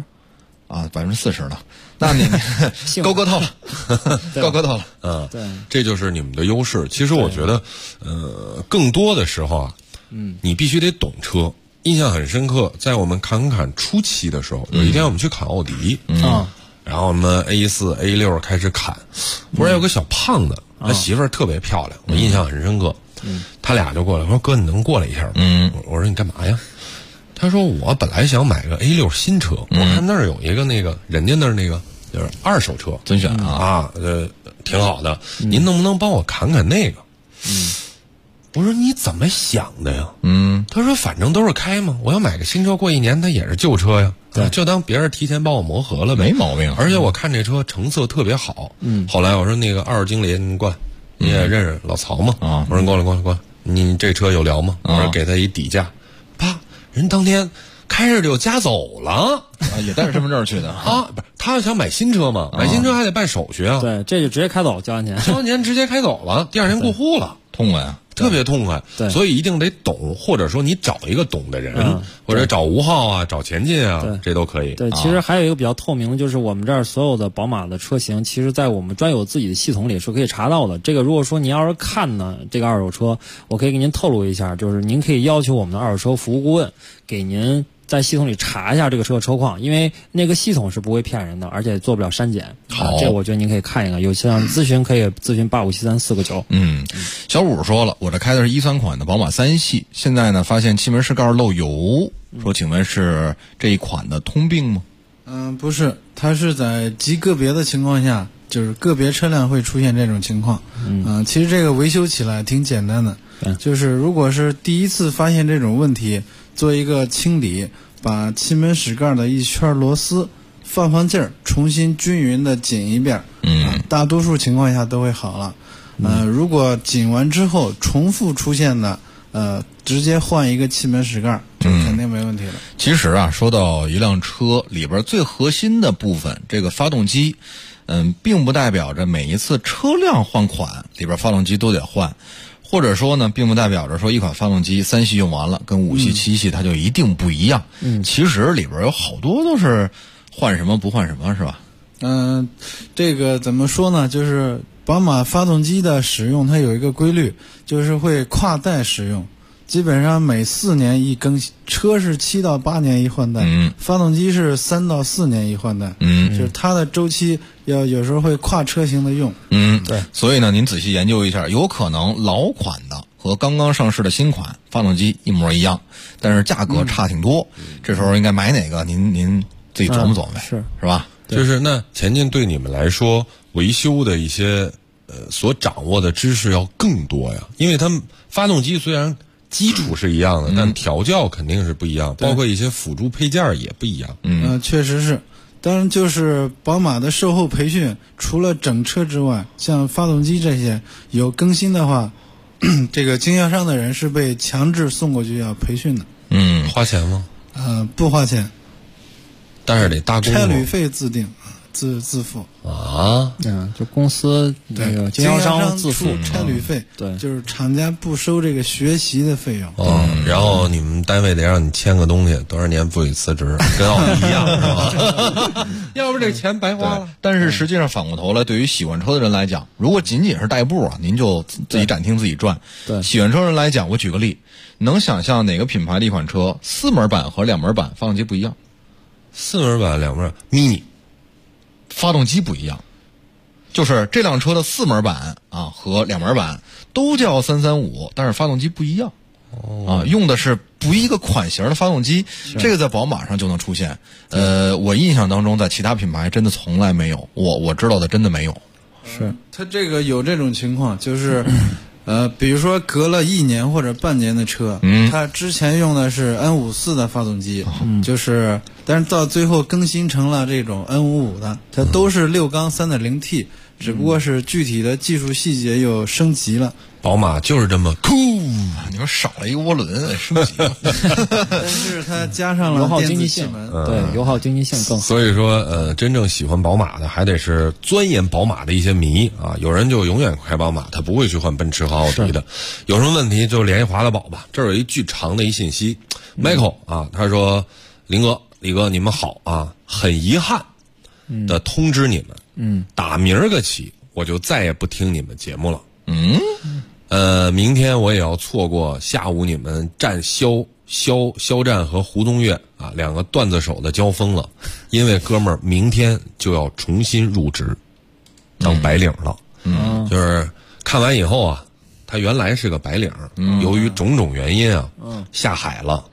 40%了，那你高哥套了，高哥套了， 对， 这就是你们的优势。其实我觉得，更多的时候你必须得懂车。印象很深刻，在我们侃初期的时候，有一天我们去侃奥迪，然后我们 A4、A6 开始侃，忽然有个小胖子，他媳妇儿特别漂亮，我印象很深刻。他俩就过来，我说哥，你能过来一下吗？我说你干嘛呀？他说我本来想买个 A6 新车，我看那儿有一个人家那儿就是二手车尊选挺好的，您能不能帮我侃那个？我说你怎么想的呀？他说反正都是开嘛，我要买个新车过1年它也是旧车呀，就当别人提前帮我磨合了呗， 没毛病。 而且我看这车成色特别好。后来我说那个二手经理你过来，你也认识老曹吗？我说你过来，你这车有聊吗？我说给他一底价，啪。人当天开着就家走了也带着身份证去的不是他想买新车嘛，买新车还得办手续啊。 对，这就直接开走，交完钱直接开走了，第2天过户了， 痛快啊， 特别痛快。 对， 所以一定得懂，或者说你找一个懂的人，或者找吴昊啊，找前进啊，这都可以。 对，其实还有一个比较透明的，就是我们这儿所有的宝马的车型，其实在我们专有自己的系统里是可以查到的。这个如果说您要是看呢这个二手车，我可以给您透露一下，就是您可以要求我们的二手车服务顾问给您在系统里查一下这个车的车况，因为那个系统是不会骗人的，而且做不了删减。 好， 这我觉得您可以看一看，有想咨询可以咨询8573-4个9。 小五说了，我这开的是13款的宝马3系，现在呢发现气门室盖漏油，说请问是这一款的通病吗？ 不是，它是在极个别的情况下，就是个别车辆会出现这种情况。其实这个维修起来挺简单的，就是如果是第一次发现这种问题，做一个清理，把气门室盖的一圈螺丝放劲儿，重新均匀的紧一遍，大多数情况下都会好了。如果紧完之后重复出现的，直接换一个气门室盖，这肯定没问题了。 其实说到一辆车里边最核心的部分，这个发动机，并不代表着每一次车辆换款里边发动机都得换。或者说呢，并不代表着说一款发动机3系用完了，跟5系、7系它就一定不一样。其实里边有好多都是换什么不换什么，是吧？ 这个怎么说呢？就是宝马发动机的使用，它有一个规律，就是会跨代使用。基本上每4年一更新，车是7到8年一换代，发动机是3到4年一换代，就是它的周期有时候会跨车型的用。 对，所以呢，您仔细研究一下，有可能老款的和刚刚上市的新款发动机一模一样，但是价格差挺多，这时候应该买哪个？您自己琢磨琢磨呗，是吧？ 就是那前进对你们来说，维修的一些所掌握的知识要更多呀，因为他们发动机虽然基础是一样的，但调教肯定是不一样，包括一些辅助配件也不一样。 确实是。当然，就是宝马的售后培训，除了整车之外，像发动机这些有更新的话，这个经销商的人是被强制送过去要培训的。 花钱吗？ 不花钱， 但是得搭工。 差旅费自定。自付啊， 就公司那个经销商自付差旅费， 对， 就是厂家不收这个学习的费用。 然后你们单位得让你签个东西，多少年不许辞职，跟奥迪一样，是吧？要不这钱白花了。 但是实际上反过头来，对于喜欢车的人来讲，如果仅仅是代步啊，您就自己展厅自己转。 对， 喜欢车人来讲，我举个例，能想象哪个品牌的一款车4门版和2门版发动机不一样 ？4门版、2门，Mini。 发动机不一样，就是这辆车的4门版啊和2门版都叫335，但是发动机不一样。用的是不一个款型的发动机，这个在宝马上就能出现。我印象当中在其他品牌真的从来没有，我知道的真的没有。 是它这个有这种情况，就是比如说隔了1年或者半年的车，它之前用的是 N54 的发动机，但是到最后更新成了这种 N55 的，它都是6缸 3.0T， 只不过是具体的技术细节又升级了。 宝马就是这么酷， 你说少了一个涡轮升级了， 但是它加上了油耗经济性，对，油耗经济性更好。 所以说真正喜欢宝马的还得是钻研宝马的一些迷啊。有人就永远开宝马，他不会去换奔驰和奥迪的。有什么问题就联系华乐宝吧。这儿有一巨长的一信息，Michael 啊，他说林哥、李哥你们好啊，很遗憾的通知你们，打明儿个起我就再也不听你们节目了。明天我也要错过下午你们站肖战和胡宗岳啊2个段子手的交锋了，因为哥们儿明天就要重新入职当白领了。就是看完以后啊，他原来是个白领，由于种种原因啊，下海了，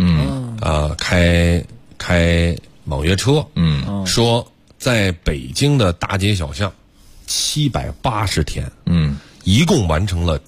开网约车，说在北京的大街小巷780天，一共完成了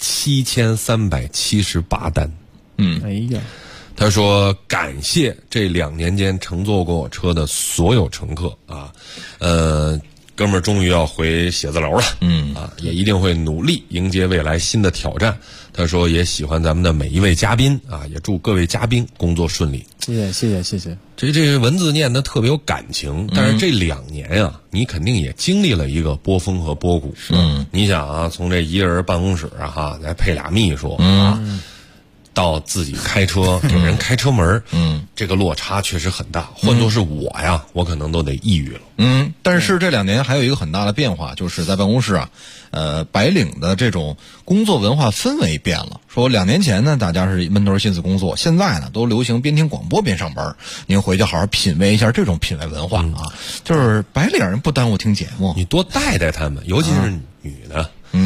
7378单。 哎呀， 他说感谢这2年间乘坐过我车的所有乘客啊，哥们儿终于要回写字楼了，也一定会努力迎接未来新的挑战。他说也喜欢咱们的每一位嘉宾啊，也祝各位嘉宾工作顺利。 谢谢。 这文字念得特别有感情，但是这2年啊，你肯定也经历了一个波峰和波谷。你想啊，从这一人办公室啊，再配俩秘书啊，到自己开车给人开车门，这个落差确实很大。换作是我呀，我可能都得抑郁了。 但是这2年还有一个很大的变化，就是在办公室啊，白领的这种工作文化氛围变了。说2年前呢，大家是闷头心思工作，现在呢都流行边听广播边上班。您回去好好品味一下这种品味文化啊，就是白领人不耽误听节目， 你多带带他们，尤其是女的。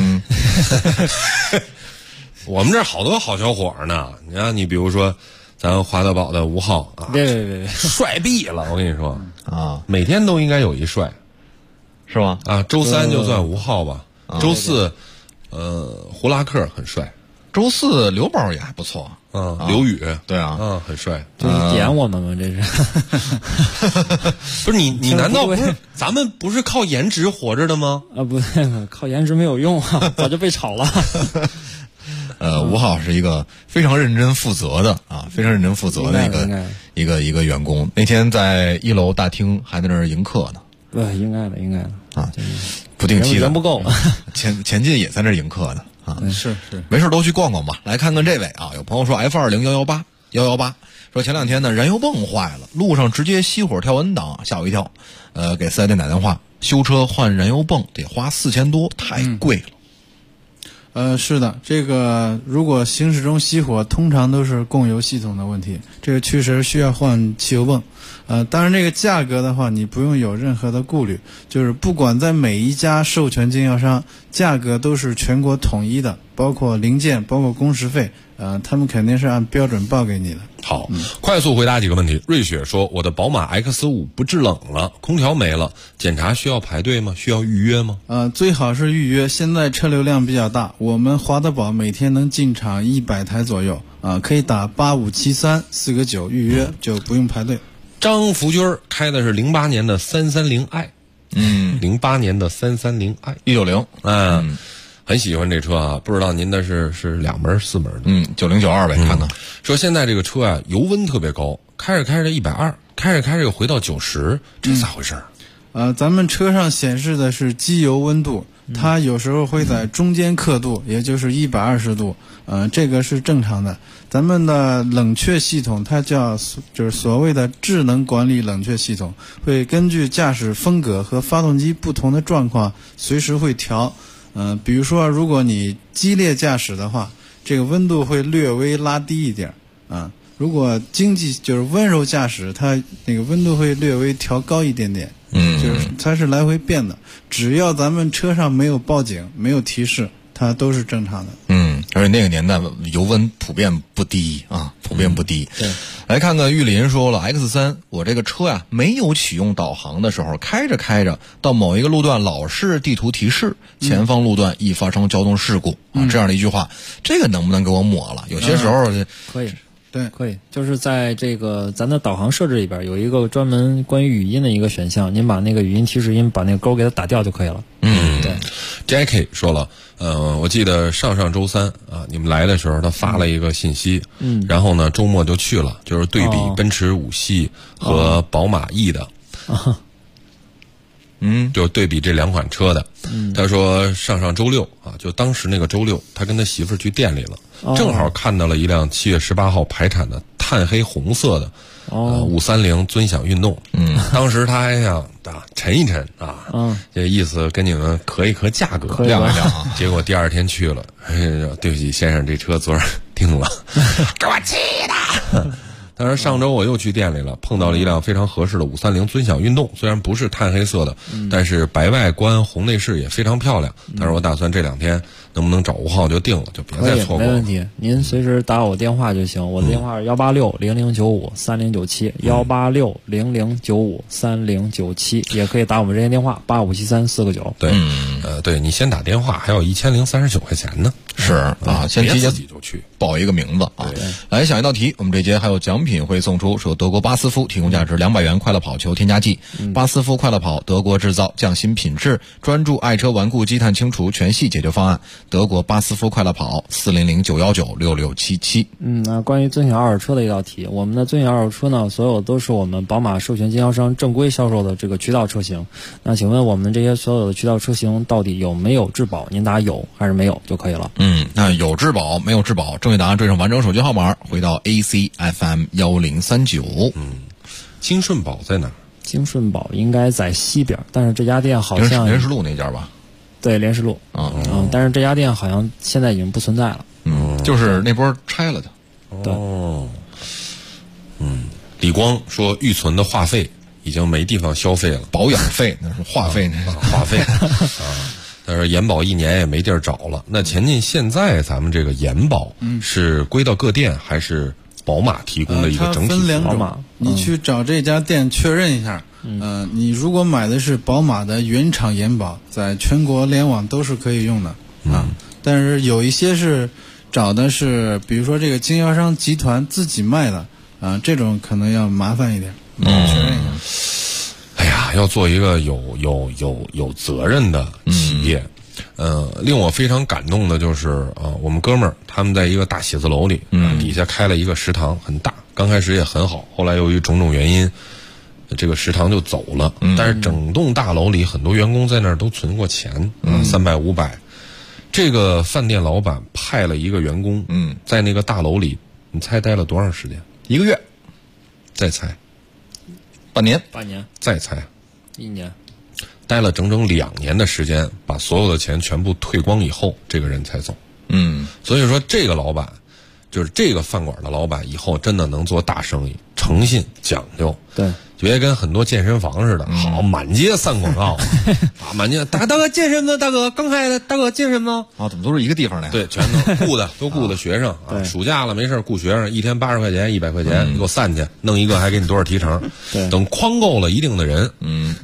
我们这儿好多好小伙呢，你看，你比如说咱华德宝的吴昊啊， 别帅毙了！我跟你说啊，每天都应该有一帅， 是吧？ 啊，周3就算吴昊吧，周4，胡拉克很帅， 周4刘宝也还不错， 刘宇， 对啊， 很帅， 这是点我们吗？这是， 不是你难道不是咱们不是靠颜值活着的吗？ 不对，靠颜值没有用啊，早就被炒了。 吴昊是一个非常认真负责的非常认真负责的一个员工。那天在1楼大厅还在那儿迎客呢。 对，应该的啊， 不定期的人不够。 前进也在那儿迎客呢啊。 是， 没事都去逛逛吧。来看看这位啊，有朋友说 F20118说前2天呢燃油泵坏了，路上直接熄火跳 N 档，吓我一跳。给4S店打电话，修车换燃油泵得花4000多，太贵了。 是的，这个如果行驶中熄火，通常都是供油系统的问题，这个确实需要换汽油泵。当然这个价格的话，你不用有任何的顾虑，就是不管在每一家授权经销商，价格都是全国统一的，包括零件，包括工时费，他们肯定是按标准报给你的。 好，快速回答几个问题。瑞雪说，我的宝马 X5 不制冷了，空调没了，检查需要排队吗？需要预约吗？ 最好是预约，现在车流量比较大，我们华德宝每天能进场100台左右可以打857349预约，就不用排队。 张福军开的是08年的330i。08年的330i，190，很喜欢这车啊，不知道您的是2门4门的 ？9092呗，看看。 说现在这个车啊，油温特别高，开着开着120，开着开着又回到90，这咋回事？ 咱们车上显示的是机油温度，它有时候会在中间刻度，也就是120度，这个是正常的。咱们的冷却系统，它就是所谓的智能管理冷却系统，会根据驾驶风格和发动机不同的状况，随时会调。比如说，如果你激烈驾驶的话，这个温度会略微拉低一点啊。如果就是温柔驾驶，它那个温度会略微调高一点点。就是它是来回变的，只要咱们车上没有报警、没有提示，它都是正常的。 而且那个年代油温普遍不低啊，普遍不低。 对， 来看看玉林说了 ，X3 我这个车呀，没有启用导航的时候，开着开着到某一个路段老是地图提示前方路段易发生交通事故啊，这样的一句话，这个能不能给我抹了？有些时候可以。 对， 可以，就是在这个咱的导航设置里边有一个专门关于语音的一个选项，您把那个语音提示音把那个勾给它打掉就可以了。 对。Jackie 说了，我记得上周三啊，你们来的时候他发了一个信息，然后呢周末就去了，就是对比奔驰5系和宝马 E 的。就对比这2款车的，他说上周六啊，就当时那个周六，他跟他媳妇儿去店里了，正好看到了一辆7月18号排产的炭黑红色的530尊享运动，当时他还想沉一沉啊，这意思跟你们磕一磕价格， 亮一亮啊， 结果第二天去了，对不起先生，这车昨儿定了，给我气的。但是上周我又去店里了，碰到了一辆非常合适的530尊享运动，虽然不是炭黑色的，但是白外观红内饰也非常漂亮。但是我打算这2天能不能找5号就定了，就别再错过了。 没问题，您随时打我电话就行，我的电话是18600953097，18600953097，也可以打我们热线电话857349。 对，对你先打电话，还有1039块钱呢。 是啊，先提前自己就去报一个名字啊。来，下一道题，我们这节还有奖品会送出，是由德国巴斯夫提供价值200元快乐跑球添加剂。巴斯夫快乐跑，德国制造，匠心品质，专注爱车顽固积碳清除全系解决方案。德国巴斯夫快乐跑，400-919-6677。 那关于尊享二手车的一道题，我们的尊享二手车呢，所有都是我们宝马授权经销商正规销售的这个渠道车型。那请问我们这些所有的渠道车型到底有没有质保？您答有还是没有就可以了。 那有质保没有质保？正确答案缀上完整手机号码，回到 ACFM 1039。 京顺宝在哪儿？ 京顺宝应该在西边，但是这家店好像莲石路那家吧？ 对，莲石路但是这家店好像现在已经不存在了。 就是那波拆了的。 对。 李光说预存的话费已经没地方消费了， 保养费那是话费话费但是延保1年也没地儿找了。那前进现在咱们这个延保是归到各店还是宝马提供的一个整体？ 它分2种，你去找这家店确认一下。你如果买的是宝马的原厂延保，在全国联网都是可以用的但是有一些是找的是，比如说这个经销商集团自己卖的这种可能要麻烦一点，确认一下。 哎呀，要做一个有责任的企业。令我非常感动的就是我们哥们儿他们在一个大写字楼里，底下开了一个食堂，很大，刚开始也很好，后来由于种种原因，这个食堂就走了。但是整栋大楼里很多员工在那儿都存过钱，300、500。这个饭店老板派了一个员工，在那个大楼里，你猜待了多长时间？1个月。再猜。 半年。 再猜。 1年。 待了整整2年的时间，把所有的钱全部退光以后，这个人才走。所以说这个老板，就是这个饭馆的老板，以后真的能做大生意，诚信讲究。 对， 别跟很多健身房似的，好满街散广告满街大哥健身吗？大哥刚开的，大哥健身吗？ 怎么都是一个地方的？ 对，全都雇的学生暑假了没事雇学生，1天80块钱、100块钱，你给我散去，弄一个还给你多少提成？ 对， 等框够了一定的人，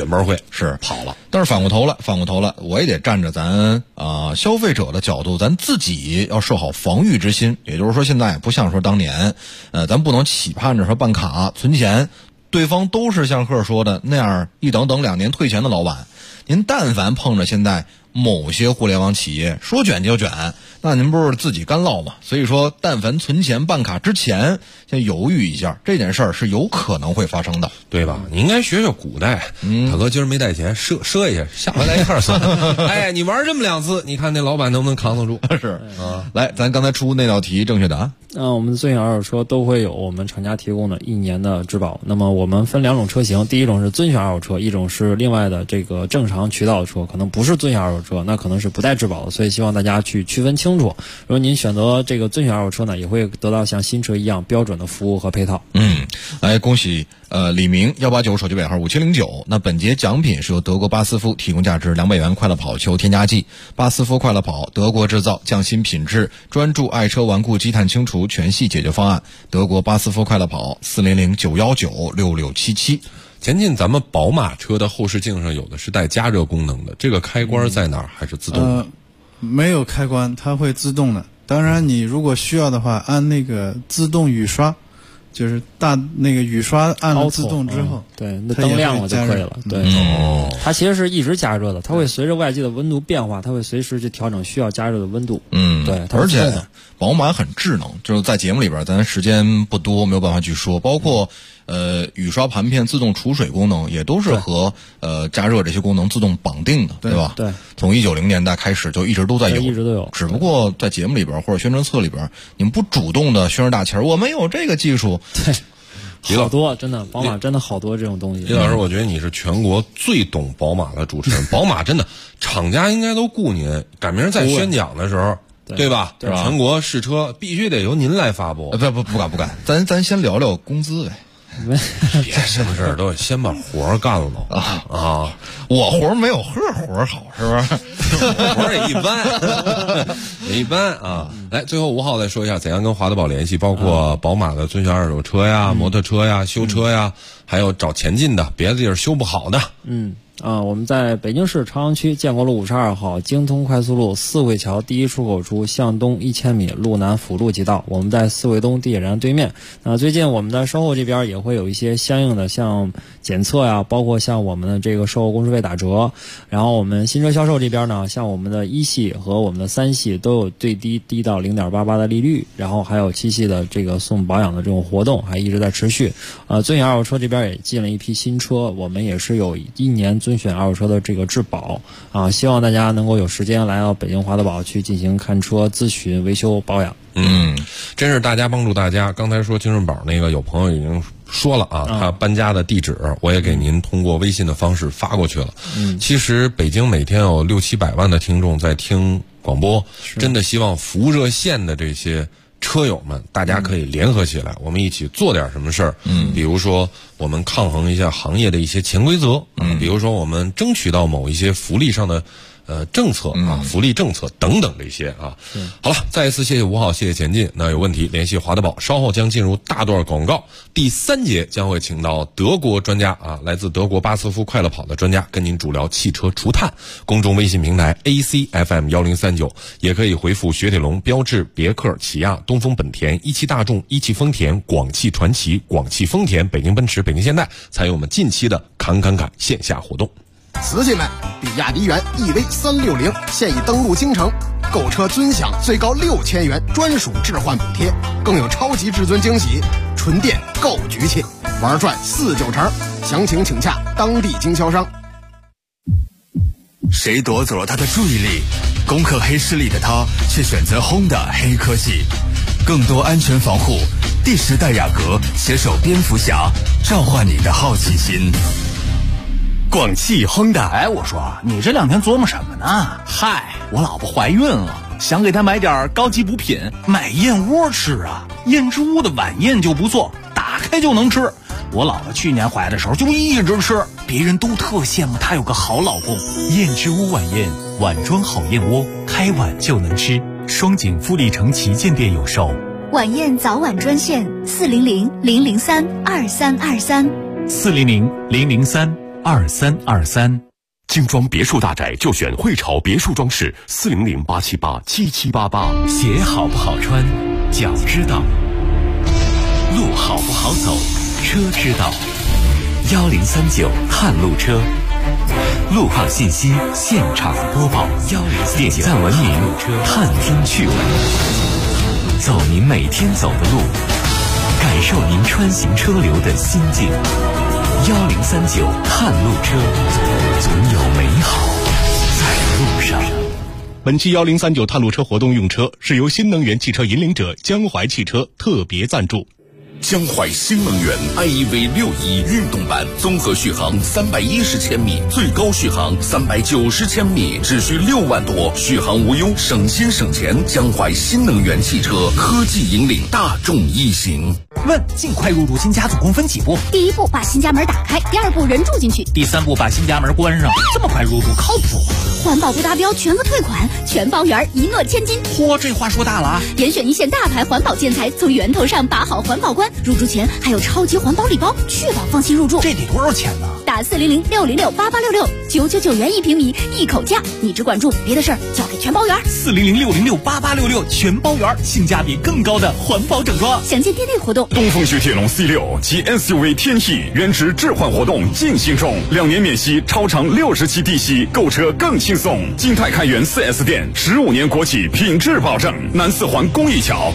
卷包会是跑了。 但是反过头来，我也得站着咱消费者的角度，咱自己要设好防御之心。也就是说，现在不像说当年，咱不能期盼着说办卡存钱，对方都是像贺说的那样一等2年退钱的老板。您但凡碰着现在某些互联网企业说卷就卷，那您不是自己干唠吗？所以说，但凡存钱办卡之前，先犹豫一下，这件事儿是有可能会发生的， 对吧？你应该学学古代，大哥今儿没带钱，赊一下，下回来一块儿算。哎，你玩这么2次，你看那老板能不能扛得住？ 是啊，来，咱刚才出那道题正确答案。 我们尊享二手车都会有我们厂家提供的1年的质保。那么我们分2种车型，第一种是尊享二手车，一种是另外的这个正常渠道的车，可能不是尊享二手车，那可能是不带质保的，所以希望大家去区分清楚。如果您选择这个尊享二手车呢，也会得到像新车一样标准的服务和配套。 来恭喜李明189手机尾号5709。那本节奖品是由德国巴斯夫提供价值200元快乐跑球添加剂。巴斯夫快乐跑，德国制造，匠心品质，专注爱车顽固积碳清除全系解决方案。德国巴斯夫快乐跑，400-919-6677。 前进咱们宝马车的后视镜上有的是带加热功能的，这个开关在哪儿？还是自动的？ 没有开关，它会自动的。当然，你如果需要的话，按那个自动雨刷，就是那个雨刷按了自动之后， 对，那灯亮了就可以了。对，它其实是一直加热的，它会随着外界的温度变化，它会随时去调整需要加热的温度。对， 而且宝马很智能，就是在节目里边咱时间不多，没有办法去说，包括雨刷盘片自动储水功能也都是和加热这些功能自动绑定的，对吧？ 对， 从1990年代开始就一直都在有， 一直都有。 只不过在节目里边或者宣传册里边，你们不主动的宣传大旗儿，我们有这个技术。 对，好多真的，宝马真的好多这种东西。 李老师，我觉得你是全国最懂宝马的主持人。宝马真的，厂家应该都雇您，赶明儿在宣讲的时候。对吧？ 对吧？ 全国试车必须得由您来发布。 不敢，咱先聊聊工资呗。 别什么事儿都先把活儿干了啊！ 我活儿没有贺活儿好，是不是？ 活儿也一般啊。来，最后吴浩再说一下怎样跟华德宝联系，包括宝马的尊享二手车呀、摩托车呀、修车呀，还有找前进的，别的地儿修不好的。 我们在北京市朝阳区建国路52号京通快速路四惠桥第一出口处向东1000米，路南辅路即到。我们在四惠东地铁站对面。最近我们的售后这边也会有一些相应的像检测呀，包括像我们的这个售后公示费打折。然后我们新车销售这边呢，像我们的1系和我们的3系都有最低到 0.88 的利率，然后还有7系的这个送保养的这种活动还一直在持续。尊享二手车这边也进了一批新车，我们也是有1年尊选二手车的这个质保希望大家能够有时间来到北京华德宝去进行看车、咨询、维修、保养。 真是大家帮助大家。刚才说精神宝那个，有朋友已经说了他搬家的地址我也给您通过微信的方式发过去了。其实北京每天有600-700万的听众在听广播，真的希望服务热线的这些车友们，大家可以联合起来，我们一起做点什么事儿。比如说我们抗衡一下行业的一些潜规则，比如说我们争取到某一些福利上的政策福利政策等等这些好了，再一次谢谢吴浩，谢谢前进。那有问题联系华德宝，稍后将进入大段广告。第3节将会请到德国专家来自德国巴斯夫快乐跑的专家，跟您主聊汽车除碳。公众微信平台 ACFM1039，也可以回复雪铁龙、标致、别克、起亚、东风本田、一汽大众、一汽丰田、广汽传祺、广汽丰田、北京奔驰、北京现代，参与我们近期的侃线下活动。 瓷器们，比亚迪元 EV360现已登陆京城，购车尊享最高6000元专属置换补贴，更有超级至尊惊喜，纯电购局气，玩转49成，详情请洽当地经销商。 谁夺走了他的注意力？攻克黑势力的他却选择 Honda 黑科技，更多安全防护，第10代雅阁携手蝙蝠侠，召唤你的好奇心。广汽 Honda。 我说你这2天琢磨什么呢？嗨，我老婆怀孕了，想给她买点高级补品，买燕窝吃啊。燕之屋的晚宴就不错，打开就能吃。我姥姥去年怀的时候就一直吃，别人都特羡慕她有个好老公。 燕之屋晚宴，碗装好燕窝，开碗就能吃。双井富力城旗舰店有售。 晚宴早晚专线400-003-2323。 400-003-2323。 2323。 精装别墅大宅就选汇潮别墅装饰，400-878-7788。 鞋好不好穿，脚知道；路好不好走，车知道。 1039探路车，路况信息现场播报。点赞文明，探听趣闻，走您每天走的路，感受您穿行车流的心境。1039探路车，总有美好在路上。 本期1039探路车活动用车是由新能源汽车引领者江淮汽车特别赞助。 江淮新能源 iEV61运动版，综合续航310千米，最高续航390千米，只需6万多，续航无忧，省心省钱。江淮新能源汽车科技引领大众一行。 问：尽快入驻新家总共分几步？ 第一步把新家门打开，第二步人住进去， 第三步把新家门关上。这么快入住靠谱吗？ 环保不达标全额退款，全包圆，一诺千金。 嚯，这话说大了啊！ 严选一线大牌环保建材，从源头上把好环保关。入住前还有超级环保礼包，确保放心入住。 这得多少钱呢？ 打400-606-8866，999元1平米，一口价。你只管住，别的事儿交给全包圆。 400-606-8866，全包圆，性价比更高的环保整装。 详见店内活动。 东风雪铁龙 C6 及 SUV 天翼原值置换活动进行中，2年免息，超长60期低息，购车更轻松。金泰开元 4S 店，15年国企品质保证。南四环公益桥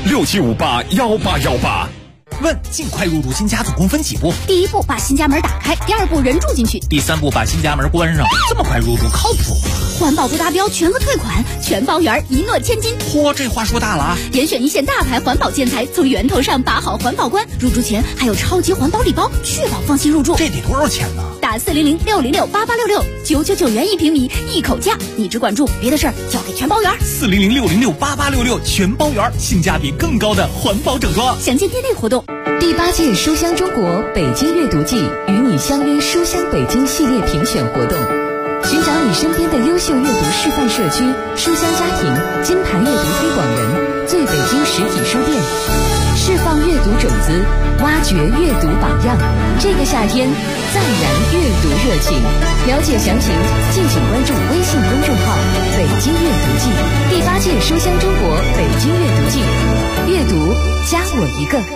67581818。 问：尽快入住新家总共分几步？ 第一步把新家门打开，第二步人住进去， 第三步把新家门关上。这么快入住靠谱吗？ 环保不达标全额退款，全包圆，一诺千金。 嚯，这话说大了啊！ 严选一线大牌环保建材，从源头上把好环保关。入住前还有超级环保礼包，确保放心入住。 这得多少钱呢？ 打400-606-8866，999元1平米，一口价。你只管住，别的事儿交给全包圆。 400-606-8866，全包圆，性价比更高的环保整装。 详见店内活动。 第8届书香中国北京阅读季与你相约书香北京系列评选活动，寻找你身边的优秀阅读示范社区、书香家庭、金牌阅读推广人、最北京实体书店，释放阅读种子，挖掘阅读榜样。这个夏天再燃阅读热情。了解详情，敬请关注微信公众号“北京阅读季”。第8届书香中国北京阅读季，阅读加我一个。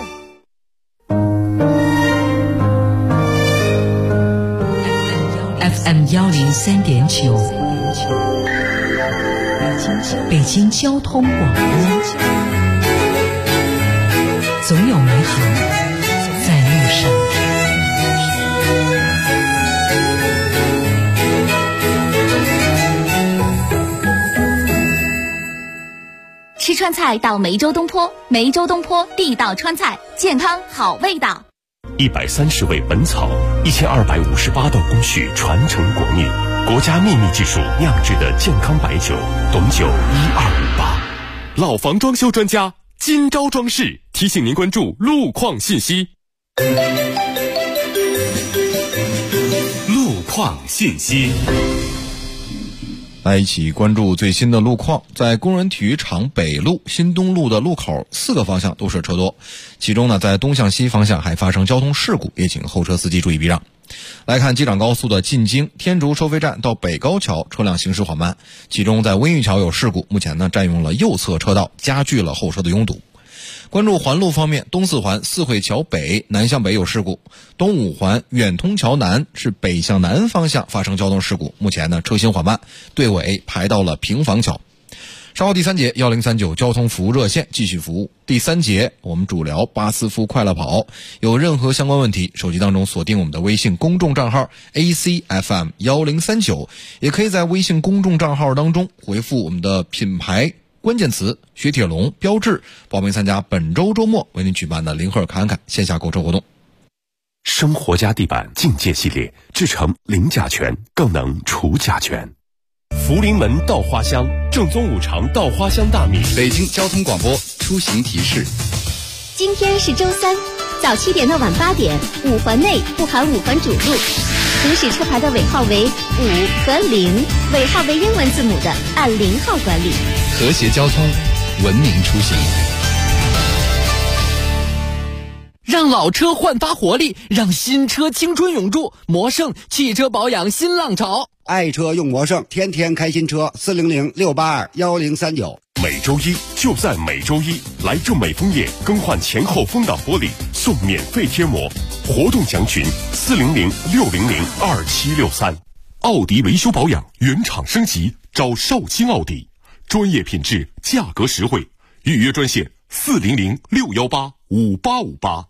FM 103.9，北京交通广播，总有美好在路上。 吃川菜到梅州东坡，梅州东坡地道川菜，健康好味道。 130味本草，1258道工序传承国秘，国家秘密技术酿制的健康白酒，董酒1258。老房装修专家金招装饰提醒您关注路况信息。 路况信息。 来一起关注最新的路况。在工人体育场北路、新东路的路口4个方向都是车多，其中呢，在东向西方向还发生交通事故，也请后车司机注意避让。来看机场高速的进京天竺收费站到北高桥车辆行驶缓慢，其中在温榆桥有事故，目前呢占用了右侧车道，加剧了后车的拥堵。关注环路方面，东四环四惠桥北南向北有事故，东五环远通桥南是北向南方向发生交通事故，目前呢车行缓慢，队尾排到了平房桥。稍后第3节1039交通服务热线继续服务。第3节我们主聊巴斯夫快乐跑，有任何相关问题，手机当中锁定我们的微信公众账号 ACFM1039，也可以在微信公众账号当中回复我们的品牌关键词雪铁龙标志，报名参加本周周末为您举办的林赫尔侃侃线下购车活动。 生活家地板境界系列制成零甲醛，更能除甲醛。福临门稻花香，正宗五常稻花香大米。 北京交通广播出行提示： 今天是周3，早7点到晚8点，5环内不含5环主路，行驶车牌的尾号为5和0，尾号为英文字母的按0号管理。 和谐交通，文明出行。 让老车焕发活力，让新车青春永驻。魔胜汽车保养新浪潮， 爱车用魔胜，天天开新车。400-682-1039。 每周一就在每周一，来正美枫叶更换前后风挡玻璃送免费贴膜，活动详询400-600-2763。奥迪维修保养原厂升级，找绍兴奥迪，专业品质，价格实惠，预约专线400-618-5858。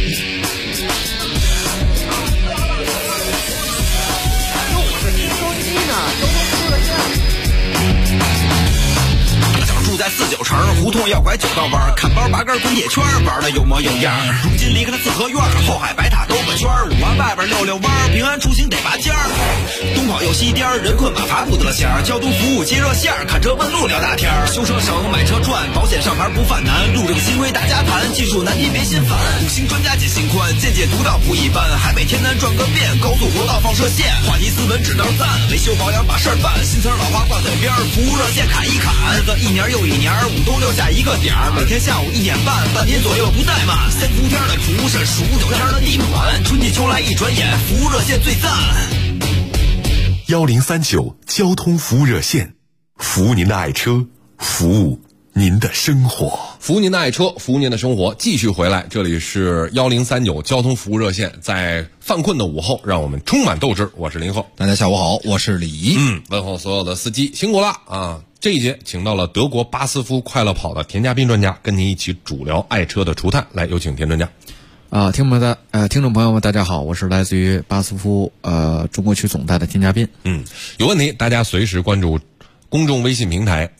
住在49城胡同要拐9道弯，看包拔根滚铁圈，玩的有模有样。如今离开了四合院，后海白塔兜个圈，5环外边溜弯，平安出行得拔尖儿。东跑右西颠，人困马乏不得闲，交通服务接热线，看车问路聊大天。修车省，买车赚，保险上牌不犯难，路这个新规大家谈，技术难题别心烦。5星专家解心宽，见解独到不一般，海北天南转个遍，高速国道放射线，话题斯文指道赞，维修保养把事儿办，新词老话挂嘴边，服务热线砍一砍，日子一年又一年，5东6下一个点儿，每天下午1点半，半年左右不怠慢。3伏天的厨师，数9天的地盘，春季秋来一转眼，服务热线最赞。 1039交通服务热线，服务您的爱车，服务您的生活， 服务您的爱车，服务您的生活。继续回来，这里是1039交通服务热线，在犯困的午后，让我们充满斗志。我是林后， 大家下午好，我是李怡。 问候所有的司机，辛苦了啊！这一节请到了德国巴斯夫快乐跑的田家斌专家，跟您一起主聊爱车的除碳。来，有请田专家。 听众朋友们，大家好，我是来自于巴斯夫中国区总代的田家斌。 有问题大家随时关注公众微信平台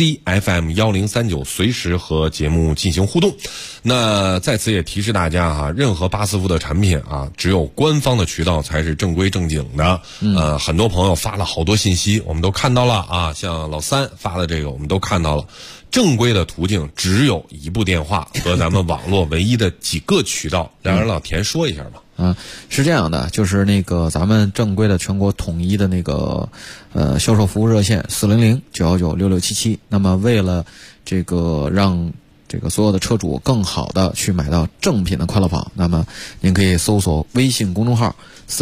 ACFM1039，随时和节目进行互动。那在此也提示大家哈，任何巴斯夫的产品啊，只有官方的渠道才是正规正经的。很多朋友发了好多信息，我们都看到了啊，像老三发的这个我们都看到了。正规的途径只有一部电话和咱们网络唯一的几个渠道，让老田说一下吧。 是这样的，就是那个咱们正规的全国统一的那个销售服务热线400-919-6677。那么为了这个让这个所有的车主更好的去买到正品的快乐跑，那么您可以搜索微信公众号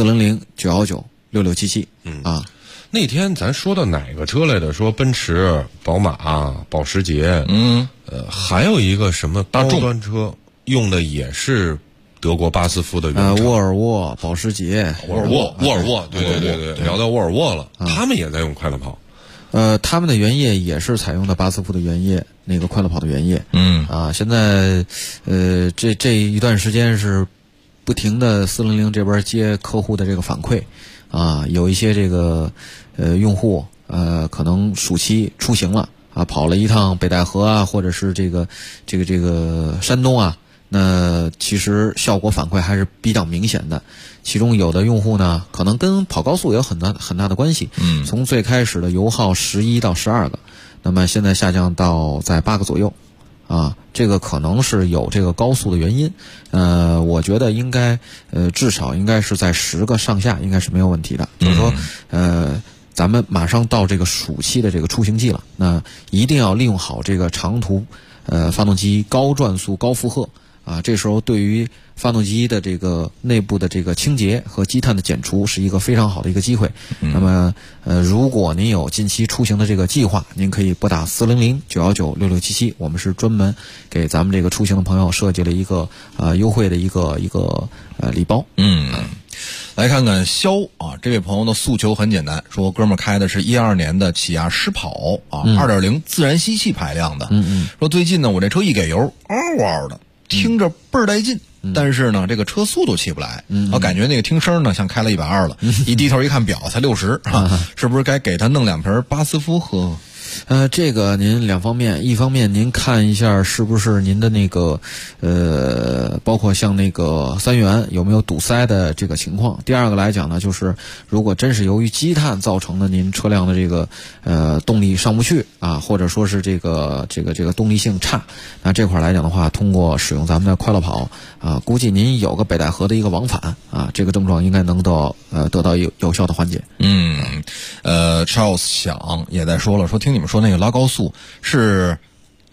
400-919-6677。 那天咱说到哪个车来的？说奔驰、宝马、保时捷，还有一个什么高端车用的也是德国巴斯夫的原厂， 沃尔沃、保时捷、 沃尔沃，对，聊到沃尔沃了，他们也在用快乐跑。 他们的原液也是采用的巴斯夫的原液，那个快乐跑的原液。现在这一段时间是不停的400这边接客户的这个反馈。有一些这个用户可能暑期出行了跑了一趟北戴河啊，或者是这个山东啊，那其实效果反馈还是比较明显的。其中有的用户呢，可能跟跑高速有很大的关系。从最开始的油耗11到12个，那么现在下降到在8个左右。这个可能是有这个高速的原因，我觉得应该至少应该是在10个上下，应该是没有问题的。就是说咱们马上到这个暑期的这个出行季了，那一定要利用好这个长途发动机高转速高负荷这时候对于发动机的这个内部的这个清洁和积碳的减除是一个非常好的一个机会。那么如果您有近期出行的这个计划，您可以拨打400-919-6677，我们是专门给咱们这个出行的朋友设计了一个优惠的一个礼包。 来看看肖这位朋友的诉求很简单，说哥们儿开的是12年的起亚狮跑2.0自然吸气排量的，说最近呢我这车一给油嗷嗷的，听着倍儿带劲，但是呢这个车速度起不来，我感觉那个听声呢像开了120了，一低头一看表才60，是不是该给他弄2瓶巴斯夫喝？ 这个您两方面，一方面您看一下是不是您的那个包括像那个三元有没有堵塞的这个情况。第二个来讲呢，就是如果真是由于积碳造成的您车辆的这个动力上不去或者说是这个动力性差，那这块来讲的话，通过使用咱们的快乐跑估计您有个北戴河的一个往返这个症状应该能得到有效的缓解。Charles 想也在说了，说听你们说那个拉高速是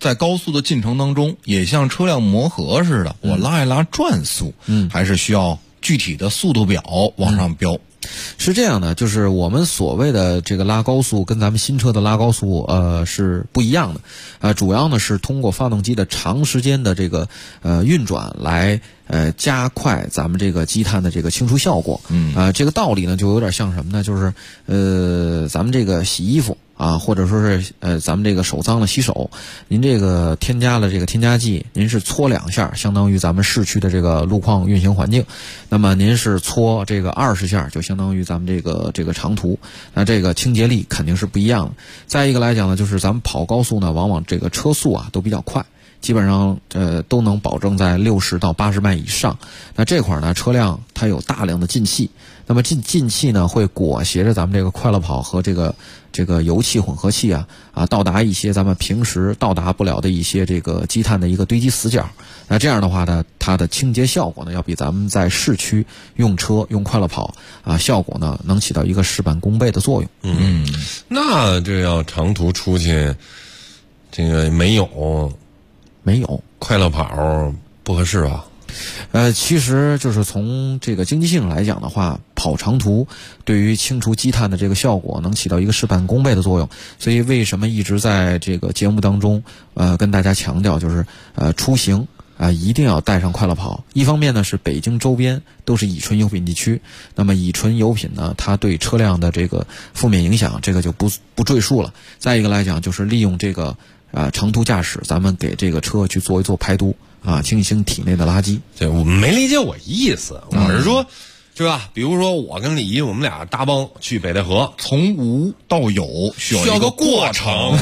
在高速的进程当中，也像车辆磨合似的，我拉一拉转速，还是需要具体的速度表往上标。 是这样的，就是我们所谓的这个拉高速跟咱们新车的拉高速是不一样的，主要呢是通过发动机的长时间的这个运转来加快咱们这个积碳的这个清除效果。这个道理呢就有点像什么呢？就是咱们这个洗衣服啊，或者说是咱们这个手脏了洗手，您这个添加了这个添加剂，您是搓2下，相当于咱们市区的这个路况运行环境。那么您是搓这个20下，就相当于咱们这个长途，那这个清洁力肯定是不一样的。再一个来讲呢，就是咱们跑高速呢，往往这个车速啊都比较快。基本上都能保证在60到80迈以上。那这块呢，车辆它有大量的进气，那么进气呢会裹挟着咱们这个快乐跑和这个油气混合气啊到达一些咱们平时到达不了的一些这个积碳的一个堆积死角。那这样的话呢，它的清洁效果呢要比咱们在市区用快乐跑效果呢能起到一个事半功倍的作用。 那这要长途出去，这个没有快乐跑不合适吧？ 其实就是从这个经济性来讲的话，跑长途对于清除积碳的这个效果能起到一个事半功倍的作用。所以为什么一直在这个节目当中跟大家强调，就是出行一定要带上快乐跑。一方面呢是北京周边都是乙醇油品地区，那么乙醇油品呢它对车辆的这个负面影响这个就不赘述了。再一个来讲就是利用这个长途驾驶，咱们给这个车去做一做排毒清清体内的垃圾。 对，我没理解我意思，我是说，是吧？比如说我跟李一，我们俩搭帮去北戴河， 从无到有需要一个过程。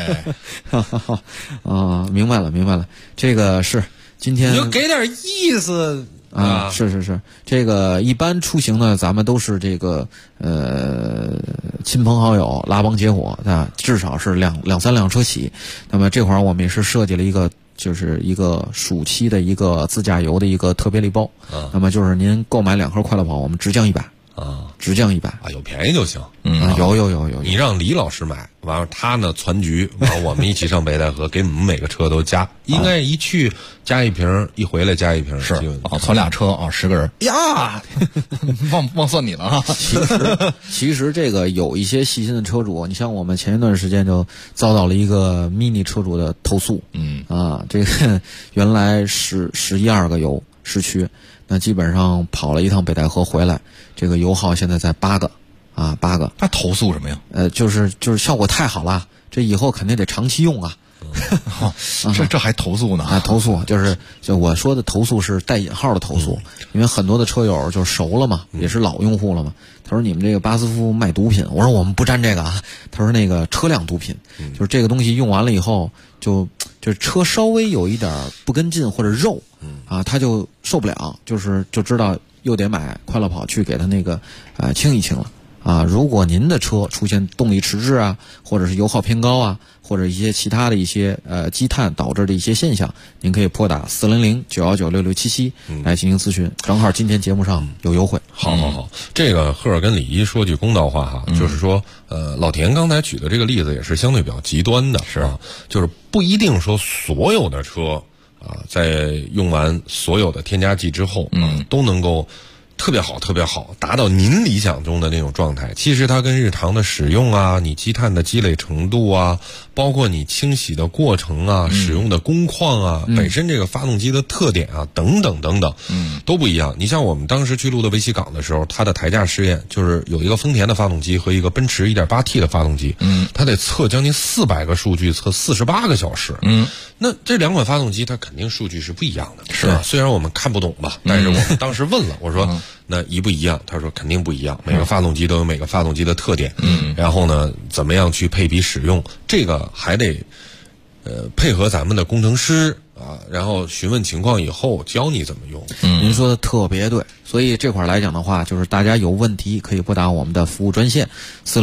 明白了，这个是今天你就给点意思。 是，这个一般出行呢，咱们都是这个亲朋好友拉帮结伙至少是两三辆车起。那么这会儿我们也是设计了一个，就是一个暑期的一个自驾游的一个特别礼包。那么就是您购买2盒快乐跑，我们直降100。直降100 有便宜就行。 有， 你让李老师买，完了他呢攒局，完了我们一起上北戴河，给你们每个车都加，应该一去加1瓶，一回来加1瓶。 是攒俩车10个人呀，忘算你了啊。 其实这个有一些细心的车主，你像我们前一段时间就遭到了一个 mini 车主的投诉。这个原来11-12个油市区，那基本上跑了一趟北戴河回来，这个油耗现在在8个。 他投诉什么呀？ 就是效果太好了，这以后肯定得长期用啊。 这还投诉呢？ 投诉就我说的投诉是带引号的投诉，因为很多的车友就熟了嘛，也是老用户了嘛。他说你们这个巴斯夫卖毒品，我说我们不沾这个啊。他说那个车辆毒品，就是这个东西用完了以后，就是车稍微有一点不跟进或者肉他就受不了，就知道又得买快乐跑去给他那个清一清了。如果您的车出现动力迟滞啊，或者是油耗偏高啊，或者一些其他的一些积碳导致的一些现象，您可以拨打400-919-6677来进行咨询。正好今天节目上有优惠。 好，这个赫尔跟李一说句公道话哈，就是说老田刚才举的这个例子也是相对比较极端的，就是不一定说所有的车在用完所有的添加剂之后都能够特别好，达到您理想中的那种状态。其实它跟日常的使用啊，你积碳的积累程度啊，包括你清洗的过程啊，使用的工况啊，本身这个发动机的特点啊，等等，都不一样。你像我们当时去路德维希港的时候，它的台架试验就是有一个丰田的发动机和一个奔驰 1.8T 的发动机，它得测将近400个数据，测48个小时。那这2款发动机它肯定数据是不一样的。是，虽然我们看不懂吧，但是我们当时问了，我说那一不一样？他说肯定不一样，每个发动机都有每个发动机的特点。然后呢，怎么样去配比使用？这个还得配合咱们的工程师然后询问情况以后教你怎么用。 您说的特别对，所以这块来讲的话，就是大家有问题可以拨打我们的服务专线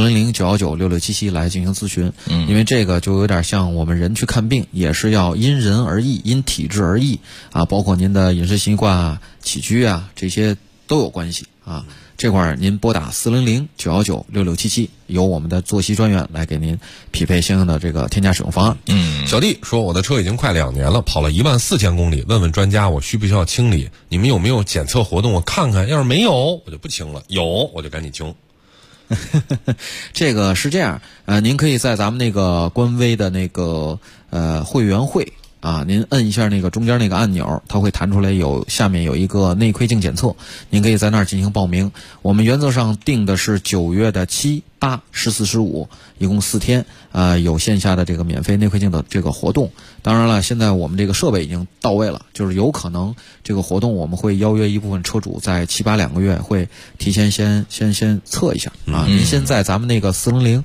400-919-6677来进行咨询。因为这个就有点像我们人去看病，也是要因人而异，因体质而异包括您的饮食习惯起居这些都有关系这块您拨打400-919-6677，由我们的坐席专员来给您匹配相应的这个添加使用方案。 小弟说我的车已经快2年了，跑了14000公里，问问专家我需不需要清理？你们有没有检测活动？我看看，要是没有我就不清了，有我就赶紧清。 这个是这样，您可以在咱们那个官微的那个会员会啊，您摁一下那个中间那个按钮，它会弹出来下面有一个内窥镜检测，您可以在那儿进行报名。我们原则上定的是9月的7、8、14、15，一共4天，有线下的这个免费内窥镜的这个活动。当然了，现在我们这个设备已经到位了，就是有可能这个活动我们会邀约一部分车主在7、8、2个月会提前先测一下啊。您先在咱们那个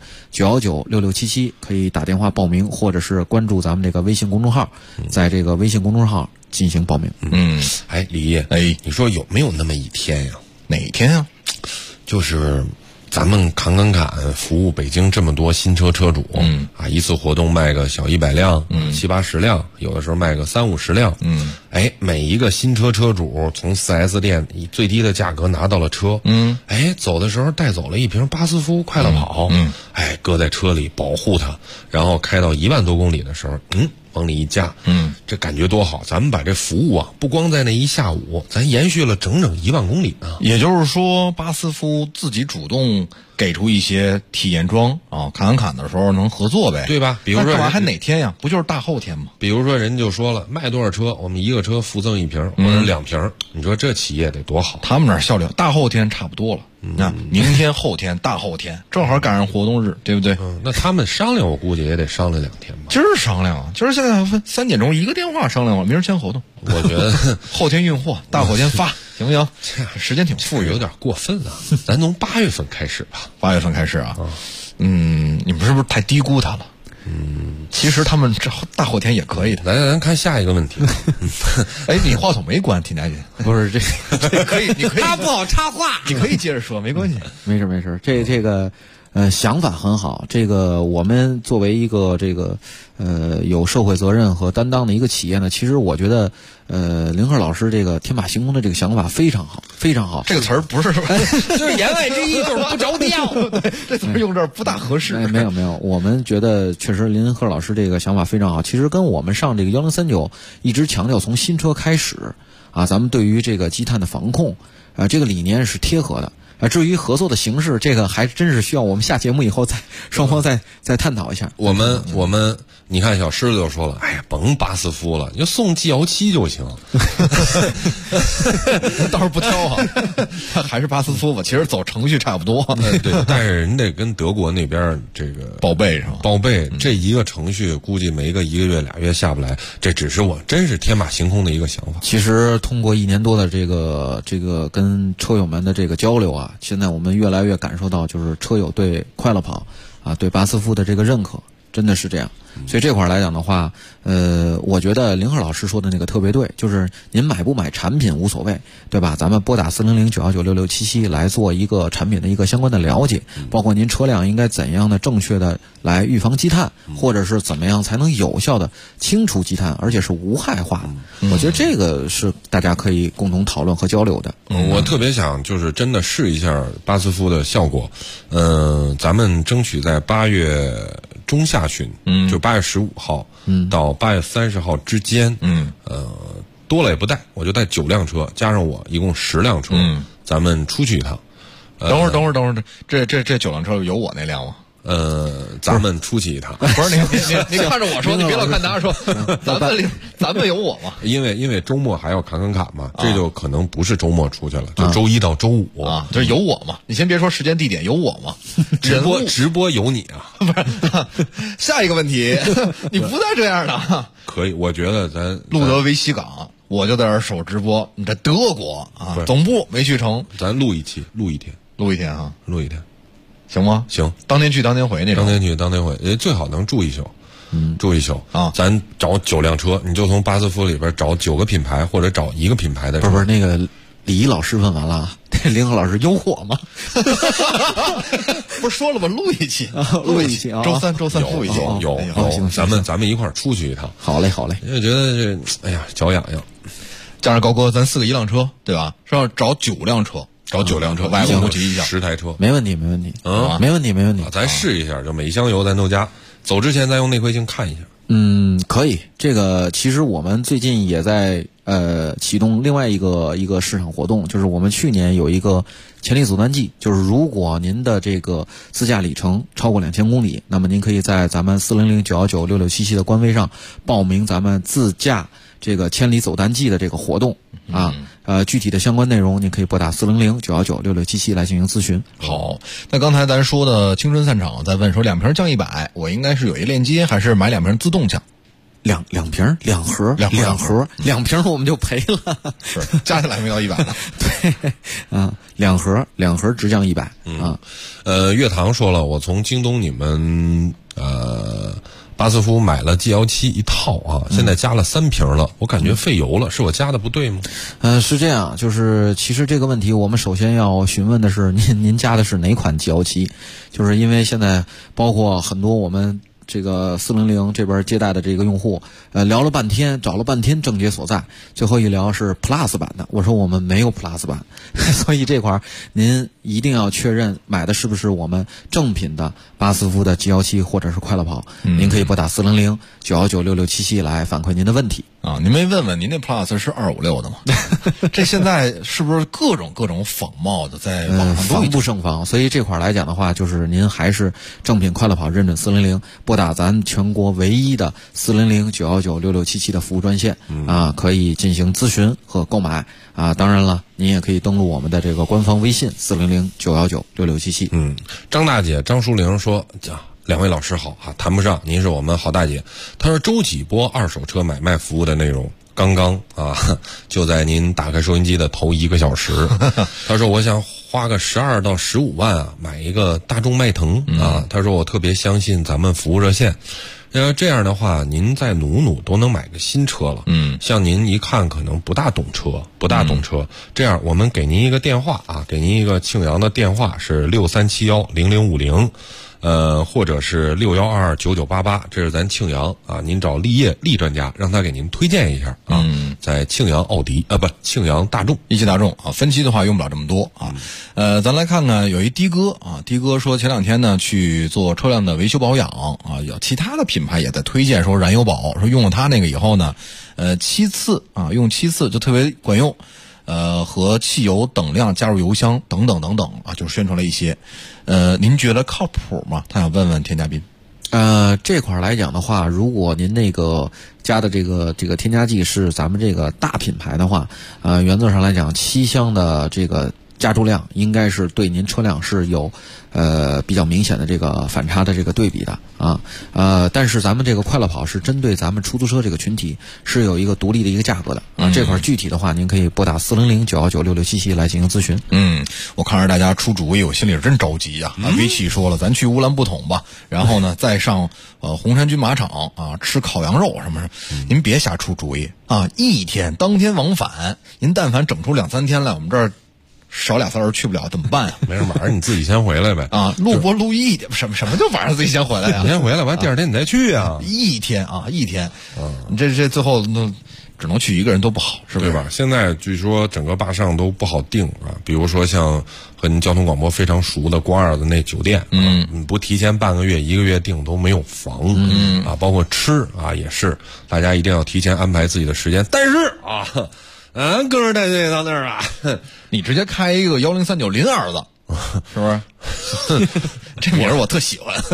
400-919-6677可以打电话报名，或者是关注咱们这个微信公众号，在这个微信公众号进行报名。 哎，李爷，你说有没有那么一天呀？ 哪一天呀？ 就是咱们侃服务北京这么多新车车主，一次活动卖个小100辆，7、80辆，有的时候卖个30、50辆，每一个新车车主从4S 店以最低的价格拿到了车，走的时候带走了一瓶巴斯夫快乐跑，搁在车里保护它，然后开到1万多公里的时候，往里一加，这感觉多好！咱们把这服务啊，不光在那一下午，咱延续了整1万公里呢。 也就是说，巴斯夫自己主动给出一些体验装啊，侃的时候能合作呗， 对吧？比如说， 干嘛还哪天呀？不就是大后天吗？ 比如说，人就说了，卖多少车，我们一个车附赠1瓶或者2瓶，你说这企业得多好？ 他们那儿效率，大后天差不多了。那明天、后天、大后天，正好赶上活动日，对不对？ 那他们商量，我估计也得商量2天吧。 今儿商量啊，今儿现在分3点钟一个电话商量了，明儿签活动。 我觉得后天运货，大后天发，行不行？时间挺富裕， 有点过分了。咱从8月份开始吧。 8月份开始啊。你们是不是太低估他了？其实他们这大后天也可以的。 咱看下一个问题。 哎，你话筒没关，田家军。 不是这可以，你可以。 他不好插话， 你可以接着说，没关系。 没事，这个想法很好。这个我们作为一个这个有社会责任和担当的一个企业呢，其实我觉得林鹤老师这个天马行空的这个想法非常好，非常好。 这个词儿不是就是言外之意就是不着调。 对，这词儿用这儿不大合适。 没有，我们觉得确实林鹤老师这个想法非常好。其实跟我们上这个1039一直强调从新车开始啊，咱们对于这个积碳的防控这个理念是贴合的。至于合作的形式，这个还真是需要我们下节目以后双方再探讨一下。 我们你看小狮子就说了，哎呀，甭巴斯夫了，你就送 G7就行。 倒是不挑啊，还是巴斯夫吧。其实走程序差不多。 对，但是人得跟德国那边这个报备是吧？ 报备这一个程序，估计没个1个月2月下不来。这只是我真是天马行空的一个想法。 其实通过1年多的这个跟车友们的这个交流啊，现在我们越来越感受到，就是车友对快乐跑啊，对巴斯夫的这个认可，真的是这样。所以这块来讲的话，我觉得林鹤老师说的那个特别对，就是您买不买产品无所谓，对吧？咱们拨打400-919-6677来做一个产品的一个相关的了解，包括您车辆应该怎样的正确的来预防积碳，或者是怎么样才能有效的清除积碳，而且是无害化的。我觉得这个是大家可以共同讨论和交流的。 我特别想就是真的试一下巴斯夫的效果。咱们争取在8月中下旬，就8月15号到8月30号之间，多了也不带，我就带9辆车，加上我一共10辆车，咱们出去一趟。 等会儿，这9辆车有我那辆吗？ 咱们出去一趟。 不是你看着我说，你别老看他说，咱们有我吗？ 因为周末还要侃嘛，这就可能不是周末出去了，就周一到周五啊，就是有我嘛。你先别说时间地点，有我嘛。 直播有你啊？ 不是。下一个问题，你不再这样的。 可以，我觉得咱路德维希港，我就在这儿守直播。你这德国啊，总部没去成， 咱录一天啊， 录一天。 行吗？ 行， 当天去当天回那种。 当天去当天回，最好能住一宿。住一宿啊！咱找9辆车，你就从巴斯夫里边找9个品牌，或者找1个品牌的车。 不是那个李一老师问完了，林鹤老师有火吗？ 不是说了吗？录一期啊！ 周三录一期。 有， 行， 咱们一块儿出去一趟。 好嘞。 因为觉得这，哎呀，脚痒痒。 加上高哥，咱4个1辆车，对吧？是要找9辆车。 找9辆车，外部提一下 10台车， 没问题，没问题，没问题，没问题。 咱试一下，就每一箱油咱都加，走之前咱用内窥镜看一下。 可以。这个其实我们最近也在启动另外一个市场活动，就是我们去年有一个潜力走单季，就是如果您的这个自驾里程超过2000公里，那么您可以在咱们400-919-6677的官微上报名咱们自驾这个千里走单季的这个活动啊。具体的相关内容您可以拨打400-919-6677来进行咨询。 好，那刚才咱说的青春散场在问说2瓶降100，我应该是有一链接还是买2瓶自动降？ 两瓶2盒2瓶我们就赔了， 是加起来没到100了。 对啊，2盒直降100啊。 月堂说了，我从京东你们巴斯夫买了 G17 一套啊，现在加了3瓶了，我感觉费油了，是我加的不对吗？ 是这样，就是其实这个问题我们首先要询问的是您加的是哪款 G17， 就是因为现在包括很多我们这个400这边接待的这个用户，聊了半天，找了半天症结所在，最后一聊是 Plus 版的，我说我们没有 Plus 版，所以这块您一定要确认买的是不是我们正品的巴斯夫的 G17或者是快乐跑，您可以拨打400-919-6677来反馈您的问题啊。您没问问您那 Plus 是256的吗？这现在是不是各种仿冒的在网上防不胜防，所以这块来讲的话，就是您还是正品快乐跑认准400，拨打咱全国唯一的400-919-6677的服务专线啊，可以进行咨询和购买啊。当然了，您也可以登录我们的这个官方微信400-919-6677。 张大姐张淑玲说2位老师好啊，谈不上，您是我们好大姐。她说周几播二手车买卖服务的内容，刚刚啊就在您打开收音机的头1个小时。她说我想花个12到15万啊买一个大众迈腾啊。她说我特别相信咱们服务热线。这样的话，您再努都能买个新车了。像您一看可能不大懂车。这样我们给您一个电话啊，给您一个庆阳的电话是63710050。或者是6129988，这是咱庆阳啊，您找厉专家，让他给您推荐一下啊。在庆阳奥迪庆阳大众， 一汽大众啊，分期的话用不了这么多啊。咱来看看，有一的哥啊，的哥说前2天呢去做车辆的维修保养啊，有其他的品牌也在推荐说燃油宝，说用了他那个以后呢，7次啊，用7次就特别管用。和汽油等量加入油箱等等啊，就宣传了一些。您觉得靠谱吗？他想问问田嘉宾。 这块来讲的话，如果您那个加的这个添加剂是咱们这个大品牌的话，原则上来讲，7箱的这个加注量应该是对您车辆是有比较明显的这个反差的这个对比的啊。但是咱们这个快乐跑是针对咱们出租车这个群体是有一个独立的一个价格的啊。这块具体的话，您可以拨打400-919-6677来进行咨询。 我看着大家出主意，我心里是真着急啊。威奇说了，咱去乌兰布统吧，然后呢再上红山军马场啊吃烤羊肉什么。您别瞎出主意啊！一天当天往返，您但凡整出2-3天来，我们这儿少2-3人去不了怎么办呀？ 没事，晚上你自己先回来呗。 啊，录播录一点，什么叫晚上自己先回来呀？ 你先回来，完第2天你再去啊。 一天，你这最后只能去一个人都不好，是不是？ 对吧？现在据说整个坝上都不好定啊，比如说像和您交通广播非常熟的国2的那酒店，你不提前半个月、1个月订都没有房，啊，包括吃啊也是，大家一定要提前安排自己的时间。但是啊，跟着带队到那儿啊， 你直接开一个1039林儿子，是不是？这名儿我特喜欢。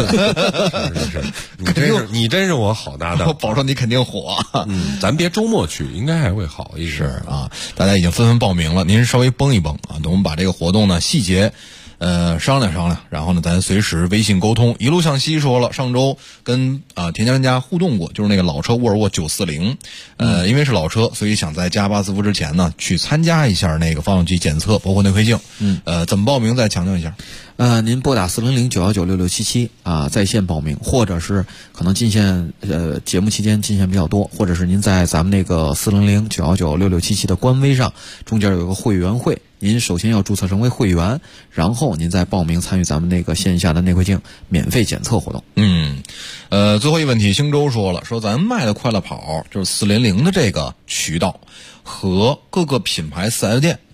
是，你真是我好搭档， 我保证你肯定火。 咱别周末去，应该还会好一些。 是啊，大家已经纷纷报名了，您稍微绷一绷啊，等我们把这个活动呢细节商量，然后呢咱随时微信沟通。一路向西说了，上周跟田家人家互动过，就是那个老车沃尔沃940，因为是老车，所以想在加巴斯夫之前呢去参加一下那个发动机检测，包括内窥镜。怎么报名再强调一下。 您拨打400-919-6677啊，在线报名，或者是可能进线节目期间进线比较多，或者是您在咱们那个400-919-6677的官微上，中间有个会员会，您首先要注册成为会员，然后您再报名参与咱们那个线下的内窥镜免费检测活动。 最后一个问题，星洲说了，说咱卖的快乐跑就是400的这个渠道和各个品牌4S店，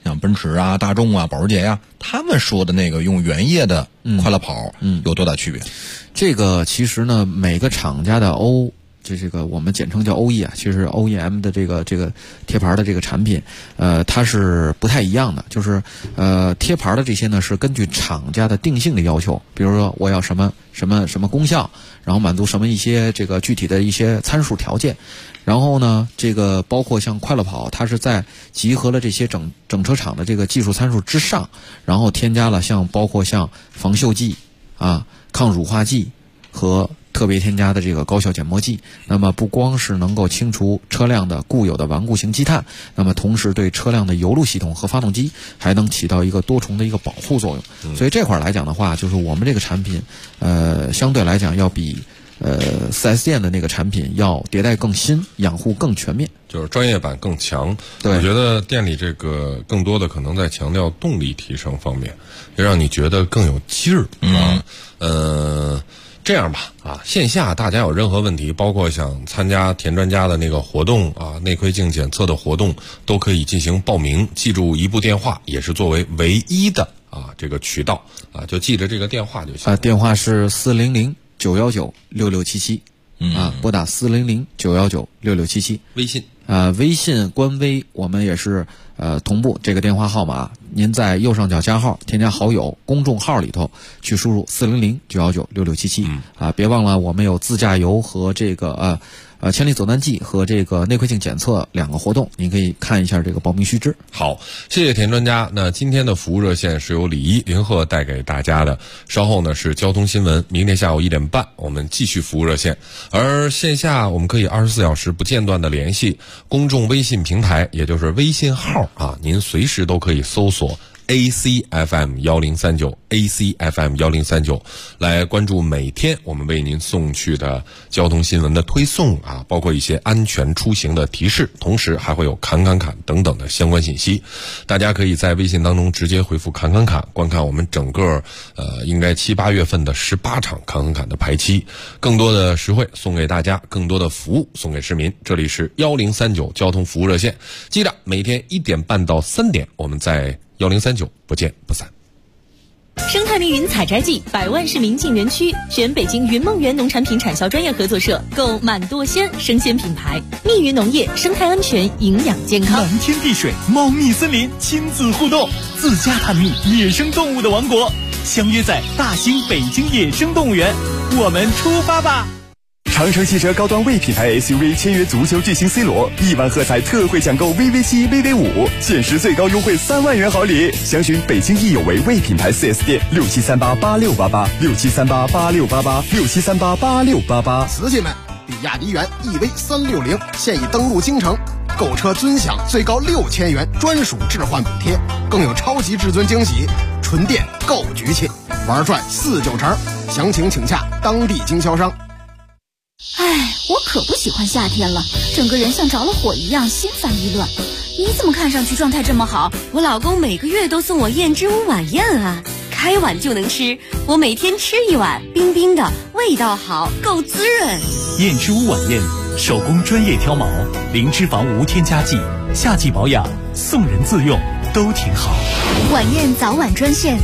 像奔驰啊、大众啊、保时捷呀，他们说的那个用原液的快乐跑，有多大区别？ 这个其实呢，每个厂家的这个我们简称叫 OE 啊，其实 OEM 的这个贴牌的这个产品，它是不太一样的。就是贴牌的这些呢是根据厂家的定性的要求，比如说我要什么功效，然后满足什么一些这个具体的一些参数条件。然后呢，这个包括像快乐跑，它是在集合了这些整车厂的这个技术参数之上，然后添加了包括像防锈剂啊、抗乳化剂和特别添加的这个高效减磨剂，那么不光是能够清除车辆的固有的顽固性积碳，那么同时对车辆的油路系统和发动机还能起到一个多重的一个保护作用。所以这块来讲的话，就是我们这个产品，相对来讲要比4S 店的那个产品要迭代更新，养护更全面， 就是专业版更强。 对， 我觉得店里这个更多的可能在强调动力提升方面，让你觉得更有劲儿啊。这样吧，线下大家有任何问题，包括想参加田专家的那个活动啊，内窥镜检测的活动，都可以进行报名。记住一部电话，也是作为唯一的这个渠道就记着这个电话就行。 电话是400-919-6677拨打400-919-6677。微信官微我们也是同步这个电话号码，您在右上角加号，添加好友，公众号里头去输入400-919-6677别忘了我们有自驾游和这个千里走单记和这个内窥镜检测2个活动，您可以看一下这个报名须知。 好，谢谢田专家。那今天的服务热线是由李一、林鹤带给大家的，稍后呢是交通新闻，明天下午1点半我们继续服务热线。而线下我们可以24小时不间断的联系公众微信平台，也就是微信号您随时都可以搜索ACFM 1039 ACFM 1039来关注每天我们为您送去的交通新闻的推送包括一些安全出行的提示，同时还会有侃等等的相关信息。大家可以在微信当中直接回复侃，观看我们整个应该7、8月份的18场侃的排期，更多的实惠送给大家，更多的服务送给市民。这里是1039交通服务热线，记得每天1点半到3点我们在1039不见不散。 生态密云采摘季，100万市民进园区，选北京云梦园农产品产销专业合作社，购满舵鲜生鲜品牌。密云农业，生态安全，营养健康。 蓝天碧水，猫蜜森林，亲子互动，自家探秘野生动物的王国，相约在大兴北京野生动物园，我们出发吧！ 长城汽车高端 V 品牌 SUV 签约足球巨星 C 罗，1万喝彩特惠抢购 VV7、VV5，限时最高优惠3万元好礼。详询北京易有为 V 品牌 4S 店，67388688，67388688，67388688。 瓷器们，比亚迪元 EV360现已登陆京城，购车尊享最高6000元专属置换补贴，更有超级至尊惊喜，纯电够局气，玩转4-9成。详情请洽当地经销商。 我可不喜欢夏天了，整个人像着了火一样，心烦意乱。你怎么看上去状态这么好？我老公每个月都送我燕之屋晚宴啊，开碗就能吃，我每天吃1碗，冰冰的，味道好，够滋润。 燕之屋晚宴，手工专业挑毛，零脂肪无添加剂，夏季保养，送人自用都挺好。 晚宴早晚专线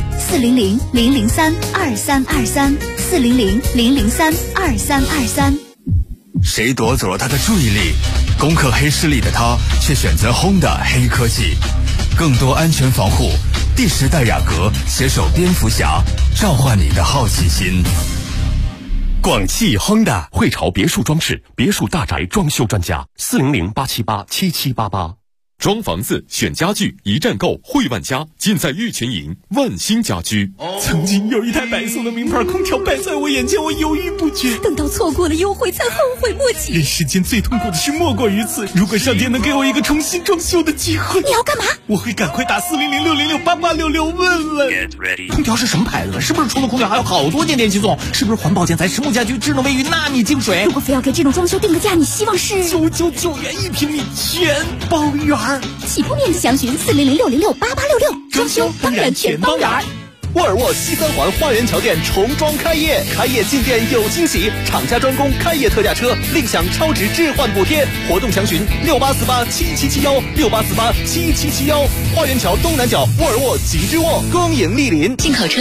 400-003-2323，400-003-2323。 谁夺走了他的注意力？攻克黑势力的他却选择 Honda 黑科技，更多安全防护。第10代雅阁携手蝙蝠侠，召唤你的好奇心。 广汽 Honda 汇潮别墅装饰，别墅大宅装修专家，400-878-7788。装房子选家具，一站购汇万家，尽在玉泉营万兴家居。 曾经有一台白色的名牌空调摆在我眼前，我犹豫不决， 等到错过了优惠才后悔莫及。 人世间最痛苦的事莫过于此，如果上天能给我一个重新装修的机会， 你要干嘛？ 我会赶快打400-606-8866问问。空调是什么牌子？是不是除了空调还有好多件电器送？是不是环保建材、实木家居、智能卫浴、纳米净水？ 如果非要给这种装修定个价，你希望是 999元1平米，全包圆。 起步面积详询400-606-8866， 装修当然全包圆。 沃尔沃西三环花园桥店重装开业，开业进店有惊喜，厂家专供开业特价车，另享超值置换补贴。活动详询68487771，68487771。花园桥东南角沃尔沃极致沃，恭迎莅临。 进口车